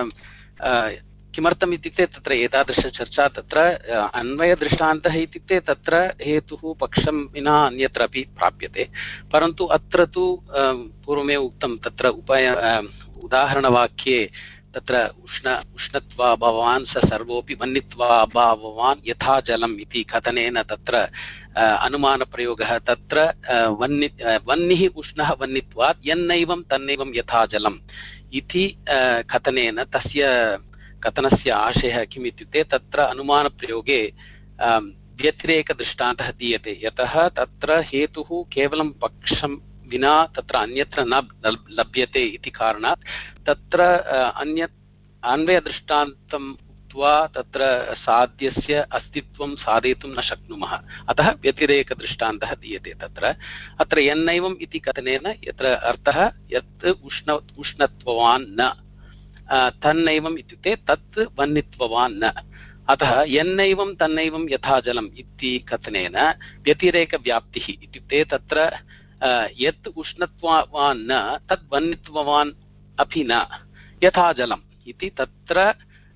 किमर्थम् इत्युक्ते तत्र एतादृशचर्चा तत्र अन्वयदृष्टान्तः इत्युक्ते तत्र हेतुः पक्षं विना अन्यत्र अपि प्राप्यते। परन्तु अत्र तु पूर्वमेव उक्तं तत्र उपाय उदाहरणवाक्ये तत्र उष्ण उष्णत्वाभावान् स सर्वोऽपि वह्नित्वाभाववान् यथा जलम् इति कथनेन तत्र अनुमानप्रयोगः तत्र वह्नि वह्निः उष्णः वह्नित्वात् यन्नैवं तन्नैवं यथा जलम् इति कथनेन तस्य कथनस्य आशयः किम् इत्युक्ते तत्र अनुमानप्रयोगे व्यतिरेकदृष्टान्तः दीयते। यतः तत्र हेतुः केवलं पक्षं विना तत्र अन्यत्र न लभ्यते इति कारणात् तत्र अन्य अन्वयदृष्टान्तम् उक्त्वा तत्र साध्यस्य अस्तित्वं साधयितुं न शक्नुमः। अतः व्यतिरेकदृष्टान्तः दीयते तत्र। अत्र यन्नैवम् इति कथनेन यत्र अर्थः यत् उष्ण उष्णत्ववान् न, तन्नैवम् इत्युक्ते तत् वह्नित्ववान् न। अतः यन्नैवं तन्नैवं यथा जलम् इति कथनेन व्यतिरेकव्याप्तिः इत्युक्ते तत्र यत् उष्णत्ववान् न तद् वह्नित्ववान् अपि न यथा जलम् इति तत्र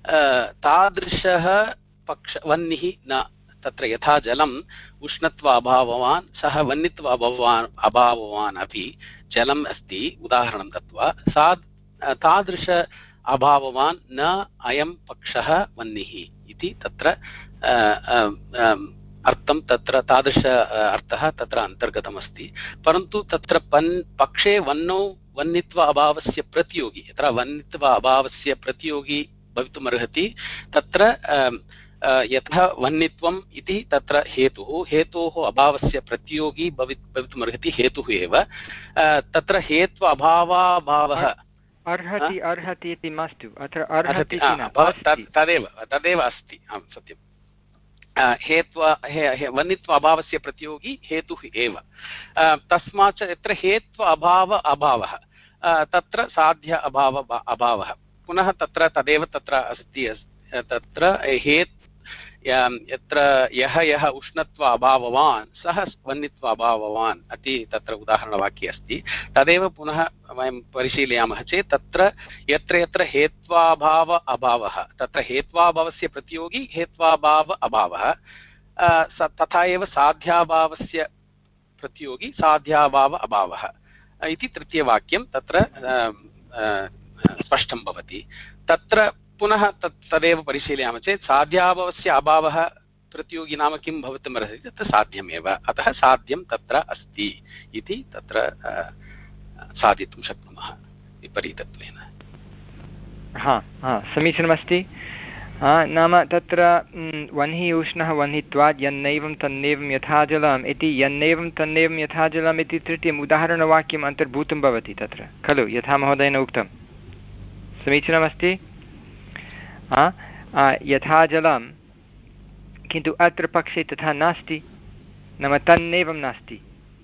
तादृशः पक्ष वह्निः न। तत्र यथा जलम् उष्णत्वाभाववान् सः वह्नित्वाभाववान् अभाववान् अपि जलम् अस्ति उदाहरणं दत्वा सा तादृश अभाववान् न अयं पक्षः वह्निः इति तत्र अर्थं तत्र तादृश अर्थः तत्र अन्तर्गतमस्ति। परन्तु तत्र पन् पक्षे वह्नौ वह्नित्व अभावस्य प्रतियोगी यत्र वह्नित्व अभावस्य प्रतियोगी भवितुमर्हति तत्र यतः वह्नित्वम् इति तत्र हेतुः हेतोः अभावस्य प्रतियोगी भवि भवितुमर्हति हेतुः एव। तत्र हेत्व अभावाभावः अर्हति अर्हति इति मास्तु अत्र अर्हति तदेव तदेव अस्ति। आं सत्यं हेत्व वह्नित्व अभावस्य प्रतियोगी हेतुः एव। तस्मात् च यत्र हेत्व अभाव अभावः तत्र साध्य अभाव अभावः पुनः तत्र तदेव तत्र अस्ति। तत्र हेत् यत्र यः यः उष्णत्व अभाववान् सः वह्नित्व अभाववान् इति तत्र उदाहरणवाक्ये अस्ति। तदेव पुनः वयं परिशीलयामः चेत् तत्र यत्र यत्र हेत्वाभाव अभावः तत्र हेत्वाभावस्य प्रतियोगी हेत्वाभाव अभावः तथा एव साध्याभावस्य प्रतियोगी साध्याभाव अभावः इति तृतीयवाक्यं तत्र स्पष्टं भवति। तत्र पुनः तत् तदेव परिशीलयामः चेत् साध्याभावस्य अभावः प्रतियोगी नाम किं भवितुमर्हति तत्र साध्यमेव। अतः साध्यं तत्र अस्ति इति तत्र साधितुं शक्नुमः विपरीतत्वेन। हा हा समीचीनमस्ति। नाम तत्र वह्निः उष्णः वह्नित्वात् यन्नैवं तन्नैवं यथा जलम् इति यन्नैवं तन्नैवं यथा जलम् इति तृतीयम् उदाहरणवाक्यम् अन्तर्भूतं भवति तत्र खलु, यथा महोदयेन उक्तं। समीचीनमस्ति। यथा जलं, किन्तु अत्र पक्षे तथा नास्ति, नाम तन्नैवं नास्ति।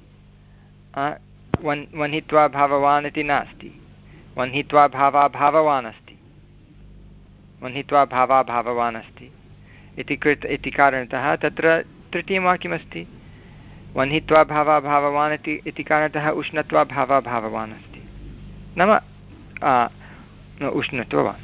वन् वह्नित्वा भाववान् इति नास्ति, वह्नित्वा भावा भाववान् अस्ति, वह्नित्वा भावा भाववान् अस्ति इति कृत् इति कारणतः तत्र तृतीयं वाक्यमस्ति। वह्नित्वा भावा भाववान् इति इति कारणतः उष्णत्वा भावा भाववान् अस्ति, नाम उष्णत्ववान्।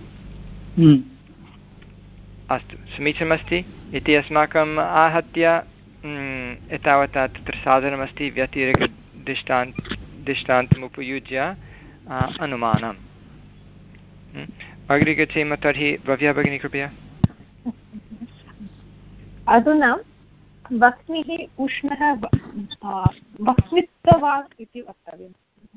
अस्तु, समीचीनमस्ति इति अस्माकम् आहत्य एतावता तत्र साधनमस्ति व्यतिरेकदृष्टान् दृष्टान्तम् उपयुज्य अनुमानम्। अग्रे गच्छेम तर्हि भव्या भगिनी कृपया। अधुना वह्निः उष्णः वह्नित्वात् इति वक्तव्यम्।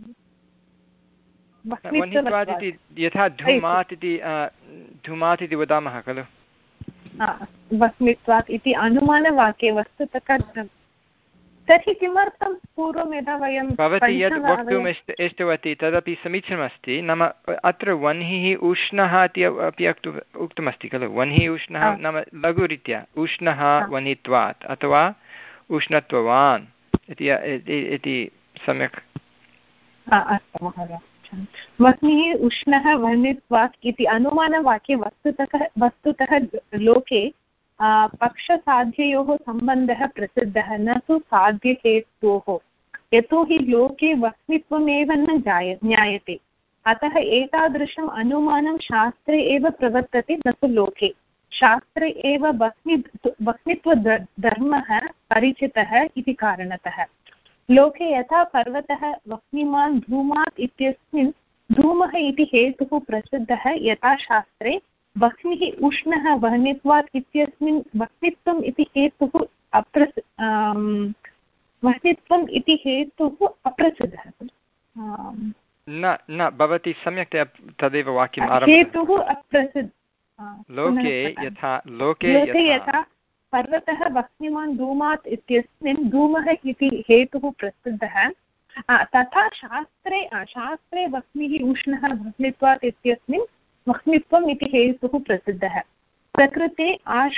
वह्नित्वात् इति यथा धूमात् इति धूमात् इति वदामः खलु। वह्नित्वात् इति अनुमानवाक्ये वस्तुतः तर्हि किमर्थं पूर्वं यदा वयं भवती यद् वक्तुम् इष्टवती तदपि समीचीनमस्ति। नाम अत्र वह्निः उष्णः इति अपि उक्तमस्ति खलु। वह्निः उष्णः नाम लघुरीत्या उष्णः वह्नित्वात् अथवा उष्णत्ववान् इति सम्यक्। अस्तु महोदय। वह्निः उष्णः वह्नित्वात् इति अनुमानवाक्ये वस्तुतः वस्तुतः लोके पक्षसाध्ययोः सम्बन्धः प्रसिद्धः, न तु साध्यहेतोः। यतोहि लोके वह्नित्वमेव न जाय ज्ञायते, अतः एतादृशम् अनुमानं शास्त्रे एव प्रवर्तते, न तु लोके। शास्त्रे एव वह्नि वह्नित्वधर्मः परिचितः इति कारणतः। लोके यथा पर्वतः वह्निमान् धूमात् इत्यस्मिन् धूमः इति हेतुः प्रसिद्धः, यथा शास्त्रे वह्निः उष्णः वह्नित्वात् इत्यस्मिन् वह्नित्वम् इति हेतुः अप्रस वह्नित्वम् इति हेतुः अप्रसिद्धः। न न भवती सम्यक्तया तदेव वाक्यम् हेतुः अप्रसिद्ध। लोके यथा लोके यथा पर्वतः वह्निमान् धूमात् इत्यस्मिन् धूमः इति हेतुः प्रसिद्धः, तथा शास्त्रे शास्त्रे वह्निः उष्णः वह्नित्वात् इत्यस्मिन् वह्नित्वम् इति हेतुः प्रसिद्धः। प्रकृते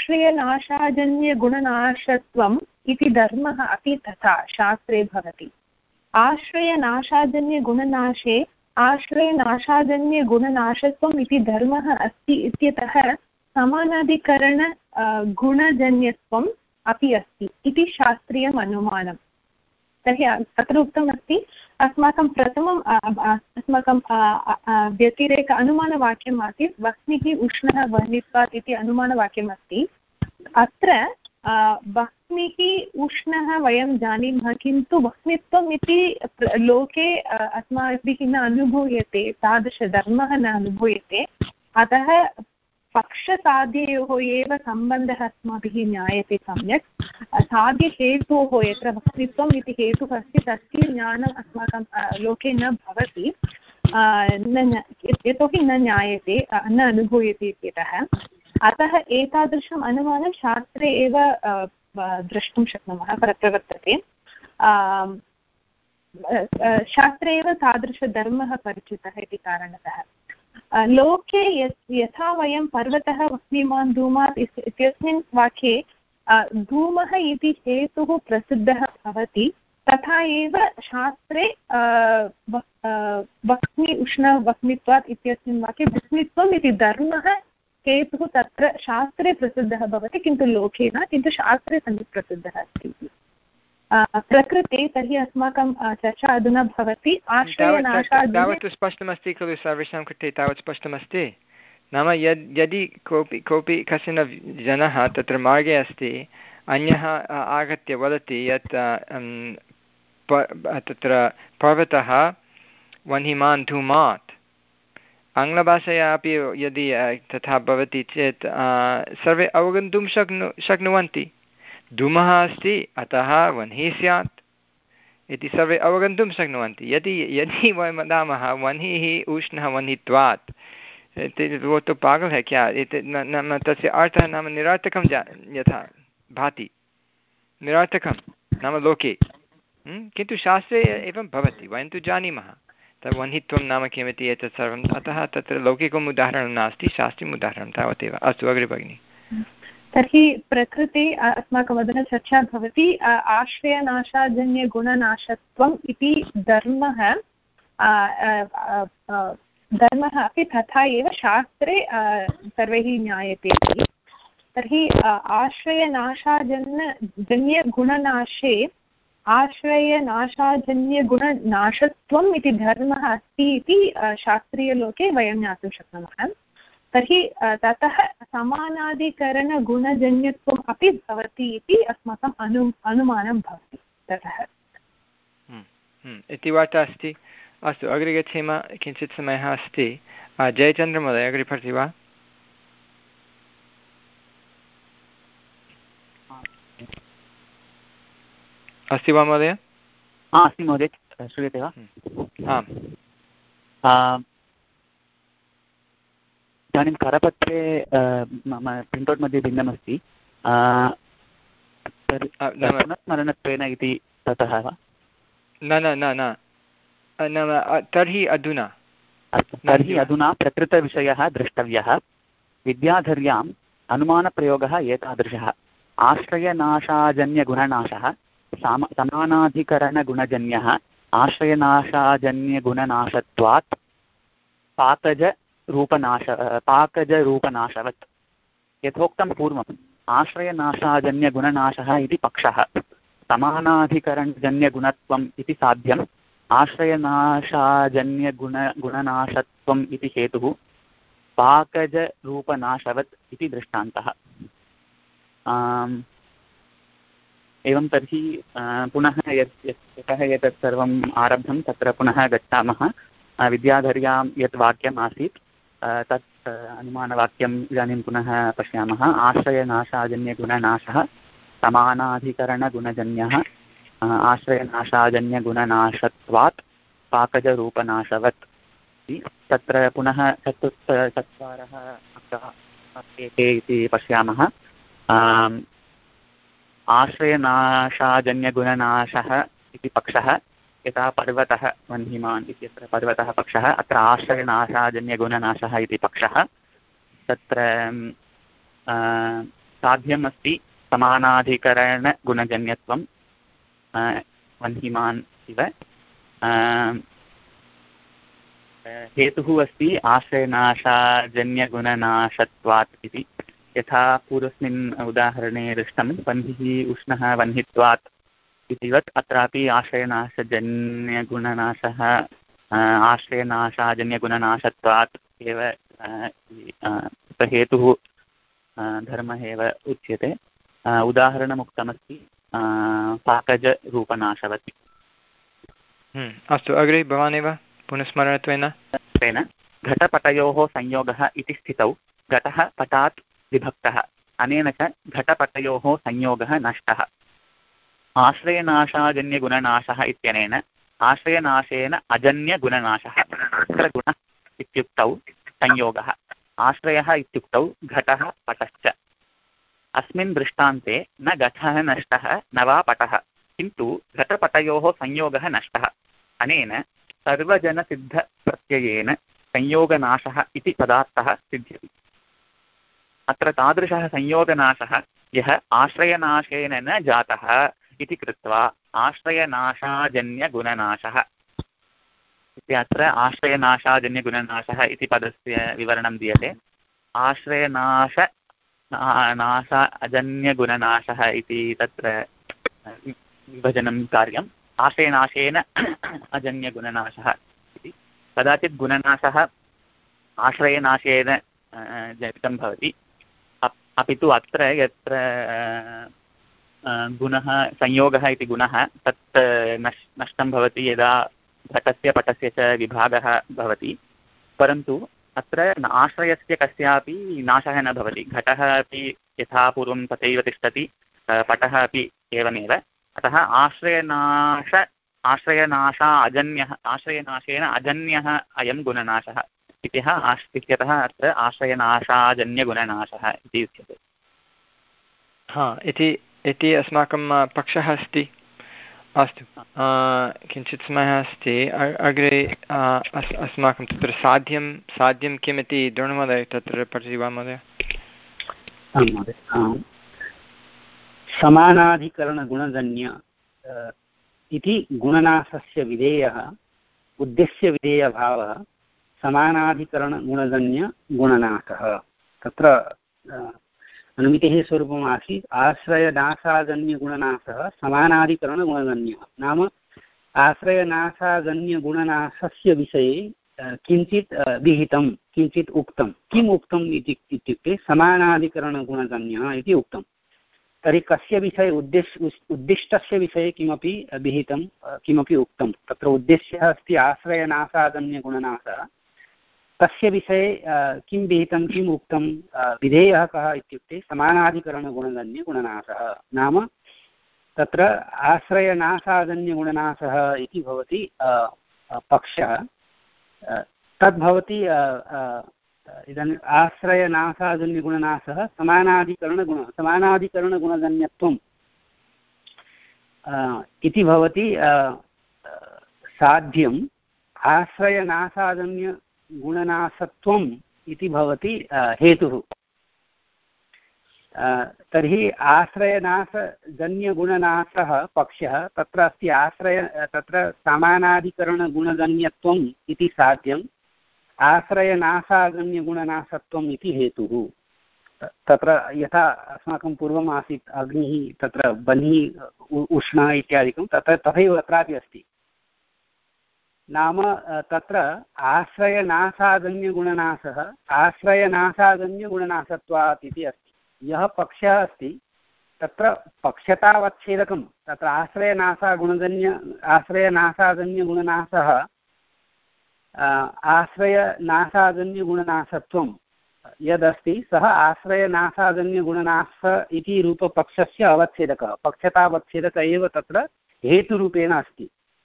आश्रयनाशाजन्यगुणनाशत्वम् इति धर्मः अपि तथा शास्त्रे भवति। आश्रयनाशाजन्यगुणनाशे आश्रयनाशाजन्यगुणनाशत्वम् इति धर्मः अस्ति इत्यतः समानाधिकरण गुणजन्यत्वम् अपि अस्ति इति शास्त्रीयम् अनुमानम्। तर्हि अत्र उक्तमस्ति अस्माकं प्रथमम् अस्माकं व्यतिरेक अनुमानवाक्यम् आसीत् वह्निः उष्णः वह्नित्वात् इति अनुमानवाक्यमस्ति। अत्र वह्निः उष्णः वयं जानीमः, किन्तु वह्नित्वम् इति लोके अस्माभिः न अनुभूयते, तादृशधर्मः न अनुभूयते, अतः पक्षसाध्ययोः एव सम्बन्धः अस्माभिः ज्ञायते सम्यक्। साध्यहेतोः यत्र वह्नित्वम् इति हेतुः अस्ति तस्य ज्ञानम् अस्माकं लोके न भवति, न यतोहि न ज्ञायते, न अनुभूयते इत्यतः। अतः एतादृशम् अनुमानं शास्त्रे एव द्रष्टुं शक्नुमः, प्रवर्तते। शास्त्रे एव तादृशधर्मः परिचितः इति कारणतः। लोके यथा वयं पर्वतः वह्निमान् धूमात् इत्यस्मिन् वाक्ये धूमः इति हेतुः प्रसिद्धः भवति, तथा एव शास्त्रे वह्नि उष्ण वह्नित्वात् इत्यस्मिन् वाक्ये वह्नित्वम् इति धर्मः हेतुः तत्र शास्त्रे प्रसिद्धः भवति, किन्तु लोके न, किन्तु शास्त्रे सम्यक् प्रसिद्धः अस्ति। प्रकृते तर्हि अस्माकं चर्चा अधुना भवति आश्रयनाशात्। तावत् स्पष्टमस्ति खलु सर्वेषां कृते, तावत् स्पष्टमस्ति। नाम यद् यदि कोऽपि कोऽपि कश्चन जनः तत्र मार्गे अस्ति, अन्यः आगत्य वदति यत् तत्र पर्वतः वह्निमान् धूमात्, आङ्ग्लभाषया अपि यदि तथा भवति चेत् सर्वे अवगन्तुं शक्नु शक्नुवन्ति धूमः अस्ति अतः वह्निः स्यात् इति सर्वे अवगन्तुं शक्नुवन्ति। यदि यदि वयं वदामः वह्निः उष्णः वह्नित्वात् वो तो पागल है क्या? नाम तस्य अर्थः नाम निरर्थकं जा यथा भाति, निरर्थकं नाम लोके, किन्तु शास्त्रे एवं भवति, वयं तु जानीमः तद् वह्नित्वं नाम किमिति एतत् सर्वम्। अतः तत्र लौकिकम् उदाहरणं नास्ति, शास्त्रीयम् उदाहरणं तावदेव। अस्तु, अग्रे भगिनि। तर्हि प्रकृते अस्माकं वदनचर्चा भवति आश्रयनाशाजन्यगुणनाशत्वम् इति धर्मः धर्मः अपि तथा एव शास्त्रे सर्वैः ज्ञायते इति। तर्हि आश्रयनाशाजन्य जन्यगुणनाशे आश्रयनाशाजन्यगुणनाशत्वम् इति धर्मः अस्ति इति शास्त्रीयलोके वयं ज्ञातुं शक्नुमः। तर्हि ततः समानाधिकरणगुणजन्यत्वम् अपि भवति इति अस्माकम् अनु अनुमानं भवति ततः इति वार्ता अस्ति। अस्तु, अग्रे गच्छेम, किञ्चित् समयः अस्ति। जयचन्द्रमहोदय अग्रे पठति वा? अस्ति वा महोदय? अस्ति महोदय, श्रूयते वा? आम्। इदानीं करपत्रे मम प्रिण्टौट् मध्ये भिन्नमस्ति, स्मरणत्वेन इति ततः वा? न न न न नाम तर्हि अधुना तर्हि अधुना प्रकृतविषयः द्रष्टव्यः। विद्याधर्याम् अनुमानप्रयोगः एतादृशः: आश्रयनाशाजन्यगुणनाशः साम समानाधिकरणगुणजन्यः आश्रयनाशाजन्यगुणनाशत्वात् पाकज रूपनाश पाकजरूपनाशवत्। यथोक्तं पूर्वम् आश्रयनाशाजन्यगुणनाशः इति पक्षः, समानाधिकरणजन्यगुणत्वम् इति साध्यम्, आश्रयनाशाजन्यगुण गुणनाशत्वम् इति हेतुः, पाकजरूपनाशवत् इति दृष्टान्तः। एवं तर्हि पुनः यत् यतः एतत् सर्वम् आरब्धं तत्र पुनः गच्छामः। विद्याधर्यां यत् वाक्यम् आसीत् तत् अनुमानवाक्यम् इदानीं पुनः पश्यामः। आश्रयनाशाजन्यगुणनाशः समानाधिकरणगुणजन्यः आश्रयनाशाजन्यगुणनाशत्वात् पाकजरूपनाशवत्। तत्र पुनः चतुर्थ चत्वारः अंशाः के इति पश्यामः। आश्रयनाशाजन्यगुणनाशः इति पक्षः, यथा पर्वतः वह्निमान् इत्यत्र पर्वतः पक्षः, अत्र आश्रयनाशाजन्यगुणनाशः इति पक्षः। तत्र साध्यमस्ति समानाधिकरणगुणजन्यत्वं वह्निमान् इव। हेतुः अस्ति आश्रयनाशाजन्यगुणनाशत्वात् इति। यथा पूर्वस्मिन् उदाहरणे दृष्टं वह्निः उष्णः वह्नित्वात् इतिवत् अत्रापि आश्रयनाशजन्यगुणनाशः आश्रयनाशाजन्यगुणनाशत्वात् एव हेतुः धर्मः एव उच्यते। उदाहरणमुक्तमस्ति पाकजरूपनाशवत्। अस्तु, अग्रे भवानेव पुनस्मरणत्वेन। घटपटयोः संयोगः इति स्थितौ घटः पटात् विभक्तः, अनेन च घटपटयोः संयोगः नष्टः। आश्रयनाशाजन्यगुणनाशः इत्यनेन आश्रयनाशेन अजन्यगुणनाशः। अत्र गुणः इत्युक्तौ संयोगः, आश्रयः इत्युक्तौ घटः पटश्च। अस्मिन् दृष्टान्ते न घटः नष्टः न वा पटः, किन्तु घटपटयोः संयोगः नष्टः। अनेन सर्वजनसिद्धप्रत्ययेन संयोगनाशः इति पदार्थः सिद्ध्यति। अत्र तादृशः संयोगनाशः यः आश्रयनाशेन न जातः इति कृत्वा आश्रयनाशाजन्यगुणनाशः इत्यत्र आश्रयनाशाजन्यगुणनाशः इति पदस्य विवरणं दीयते। आश्रयनाश नाश अजन्यगुणनाशः इति तत्र विभजनं कार्यम्। आश्रयनाशेन अजन्यगुणनाशः इति। कदाचित् गुणनाशः आश्रयनाशेन जनितं भवति, अपि तु अत्र यत्र गुणः संयोगः इति गुणः तत् नष् नष्टं भवति यदा घटस्य पटस्य च विभागः भवति, परन्तु अत्र आश्रयस्य कस्यापि नाशः न भवति। घटः अपि यथा पूर्वं तथैव तिष्ठति, पटः अपि एवमेव। अतः आश्रयनाश आश्रयनाशा अजन्यः आश्रयनाशेन अजन्यः अयं गुणनाशः इत्यः आश् इत्यतः अत्र आश्रयनाशाजन्यगुणनाशः इति उच्यते। हा इति इति अस्माकं पक्षः अस्ति। अस्तु, किञ्चित् समयः अस्ति, अग्रे अस् अस्माकं तत्र साध्यं साध्यं किम् इति द्रोणमहोदय तत्र पठति वा महोदय? आं महोदय। समानाधिकरणगुणजन्य इति गुणनाशस्य विधेयः उद्देश्यविधेयभावः समानाधिकरणगुणजन्यगुणनाशः। तत्र अनुमितेः स्वरूपम् आसीत् आश्रयनाशाजन्यगुणनाशः समानाधिकरणगुणजन्यः। नाम आश्रयनाशाजन्यगुणनाशस्य विषये किञ्चित् विहितं, किञ्चित् उक्तं। किम् उक्तम् इति इत्युक्ते समानाधिकरणगुणजन्यः इति उक्तं। तर्हि कस्य विषये उद्देश्य उद्दिष्टस्य विषये किमपि विहितं, किमपि उक्तं। तत्र उद्देश्यः अस्ति आश्रयनाशाजन्यगुणनाशः। तस्य विषये किं विहितं, किम् उक्तं, विधेयः कः इत्युक्ते समानाधिकरणगुणजन्यगुणनाशः। नाम तत्र आश्रयनाशाजन्यगुणनाशः इति भवति पक्षः। तद्भवति इदानीम् आश्रयनाशाजन्यगुणनाशः समानाधिकरणगुण समानाधिकरणगुणजन्यत्वम् इति भवति साध्यम्। आश्रयनाशाजन्यगुणनाशत्वम् इति भवति हेतुः। तर्हि आश्रयनाशजन्यगुणनाशः पक्षः, तत्र अस्ति आश्रय तत्र समानाधिकरणगुणजन्यत्वम् इति साध्यम्, आश्रयनाशाजन्यगुणनाशत्वम् इति हेतुः। तत्र यथा अस्माकं पूर्वम् आसीत् अग्निः, तत्र बन्ही उष्णः इत्यादिकं, तत्र तथैव अत्रापि अस्ति। नाम तत्र आश्रयनाशाजन्यगुणनाशः आश्रयनाशाजन्यगुणनाशत्वात् इति अस्ति। यः पक्षः अस्ति तत्र पक्षतावच्छेदकं, तत्र आश्रयनाशागुणजन्य आश्रयनाशाजन्यगुणनाशः आश्रयनाशाजन्यगुणनाशत्वं यदस्ति सः आश्रयनाशाजन्यगुणनाश इति रूपपक्षस्य अवच्छेदकः, पक्षतावच्छेदकः एव तत्र हेतुरूपेण अस्ति।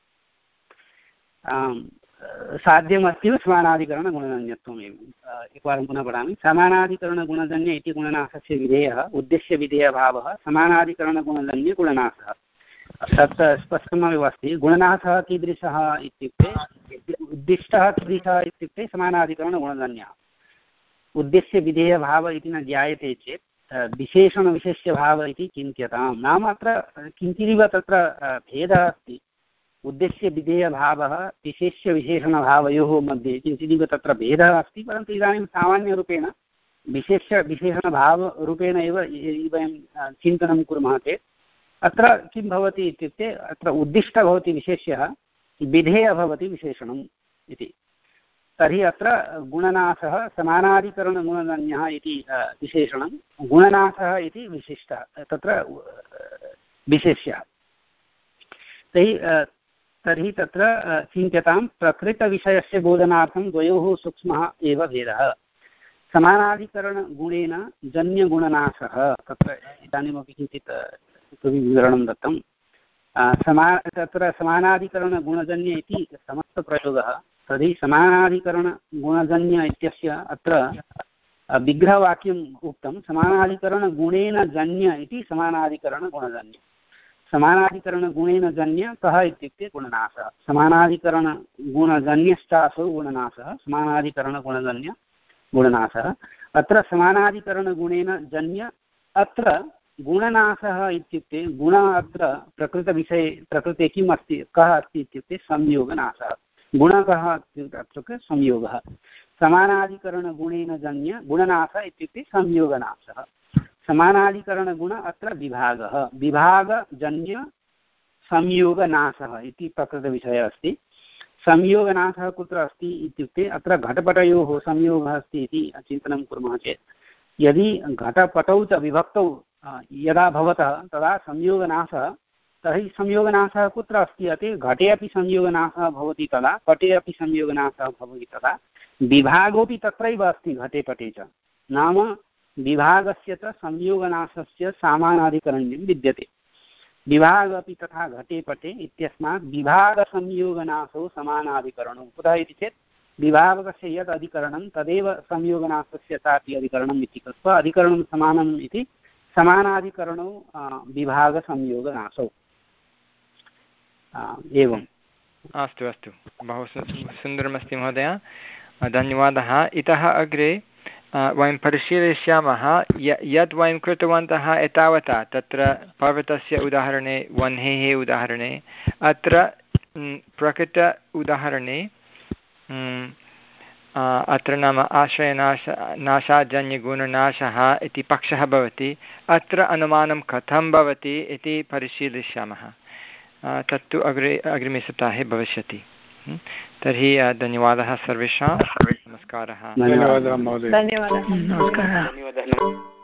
साध्यमस्ति समानाधिकरणगुणजन्यत्वमेव। एकवारं पुनः पठामि। समानाधिकरणगुणजन्य इति गुणनाशस्य विधेयः उद्देश्यविधेयभावः समानाधिकरणगुणजन्यगुणनाशः। तत् स्पष्टमेव अस्ति। गुणनाशः कीदृशः इत्युक्ते उद्दिष्टः कीदृशः इत्युक्ते समानाधिकरणगुणजन्यः। उद्देश्यविधेयभाव इति न ज्ञायते चेत् विशेषणविशेष्यभाव इति चिन्त्यताम्। नाम अत्र किञ्चिदिव तत्र भेदः अस्ति। उद्देश्यविधेयभावः विशेष्यविशेषणभावयोः मध्ये किञ्चिदिव तत्र भेदः अस्ति, परन्तु इदानीं सामान्यरूपेण विशेष्य विशेषणभावरूपेण एव वयं चिन्तनं कुर्मः चेत् अत्र किं भवति इत्युक्ते अत्र उद्दिष्टः भवति विशेष्यः, विधेयः भवति विशेषणम् इति। तर्हि अत्र गुणनाशः समानाधिकरणगुणजन्यः इति विशेषणं, गुणनाशः इति विशिष्टः तत्र विशेष्यः। तर्हि तर्हि तत्र चिन्त्यतां प्रकृतविषयस्य बोधनार्थं द्वयोः सूक्ष्मः एव भेदः। समानाधिकरणगुणेन जन्यगुणनाशः, तत्र इदानीमपि किञ्चित् विवरणं दत्तं। समा तत्र समानाधिकरणगुणजन्य इति समस्तप्रयोगः। तर्हि समानाधिकरणगुणजन्य इत्यस्य अत्र विग्रहवाक्यम् उक्तं। समानाधिकरणगुणेन जन्य इति समानाधिकरणगुणजन्य। समानाधिकरणगुणेन जन्य कः इत्युक्ते गुणनाशः। समानाधिकरणगुणजन्यश्चासौ गुणनाशः, समानाधिकरणगुणजन्य गुणनाशः। अत्र समानाधिकरणगुणेन जन्य अत्र गुणनाशः इत्युक्ते गुण अत्र प्रकृतविषये प्रकृते किम् अस्ति, कः अस्ति इत्युक्ते संयोगनाशः। गुणः कः अत्र संयोगः। समानाधिकरणगुणेन जन्य गुणनाशः इत्युक्ते संयोगनाशः। समानाधिकरणगुण अत्र विभागः, विभागजन्य संयोगनाशः इति प्रकृतविषयः अस्ति। संयोगनाशः कुत्र अस्ति इत्युक्ते अत्र घटपटयोः संयोगः अस्ति इति चिन्तनं कुर्मः चेत्, यदि घटपटौ च विभक्तौ यदा भवतः तदा संयोगनाशः, तर्हि संयोगनाशः कुत्र अस्ति अति घटे अपि संयोगनाशः भवति तदा, पटे अपि संयोगनाशः भवति तदा, विभागोऽपि तत्रैव अस्ति घटे पटे च। नाम विभागस्य च संयोगनाशस्य सामानाधिकरण्यं विद्यते। विभागः अपि तथा घटे पटे इत्यस्मात् विभागसंयोगनाशो समानाधिकरणो। कुतः इति चेत् विभावकस्य यद् अधिकरणं तदेव संयोगनाशस्य तापि अधिकरणम् इति कृत्वा अधिकरणं समानम् इति समानाधिकरणौ विभागसंयोगनाशौ एवम्। अस्तु अस्तु, बहु सुन्दरमस्ति महोदय, धन्यवादः। इतः अग्रे वयं परिशीलयिष्यामः यद् वयं कृतवन्तः एतावता तत्र पर्वतस्य उदाहरणे, वह्नेः उदाहरणे, अत्र प्रकृत उदाहरणे अत्र नाम आश्रयनाश नाशाजन्यगुणनाशः इति पक्षः भवति। अत्र अनुमानं कथं भवति इति परिशीलिष्यामः, तत्तु अग्रे अग्रिमे सप्ताहे भविष्यति। तर्हि धन्यवादः सर्वेषां, नमस्कारः। धन्यवादः महोदय। धन्यवादः। नमस्कारः।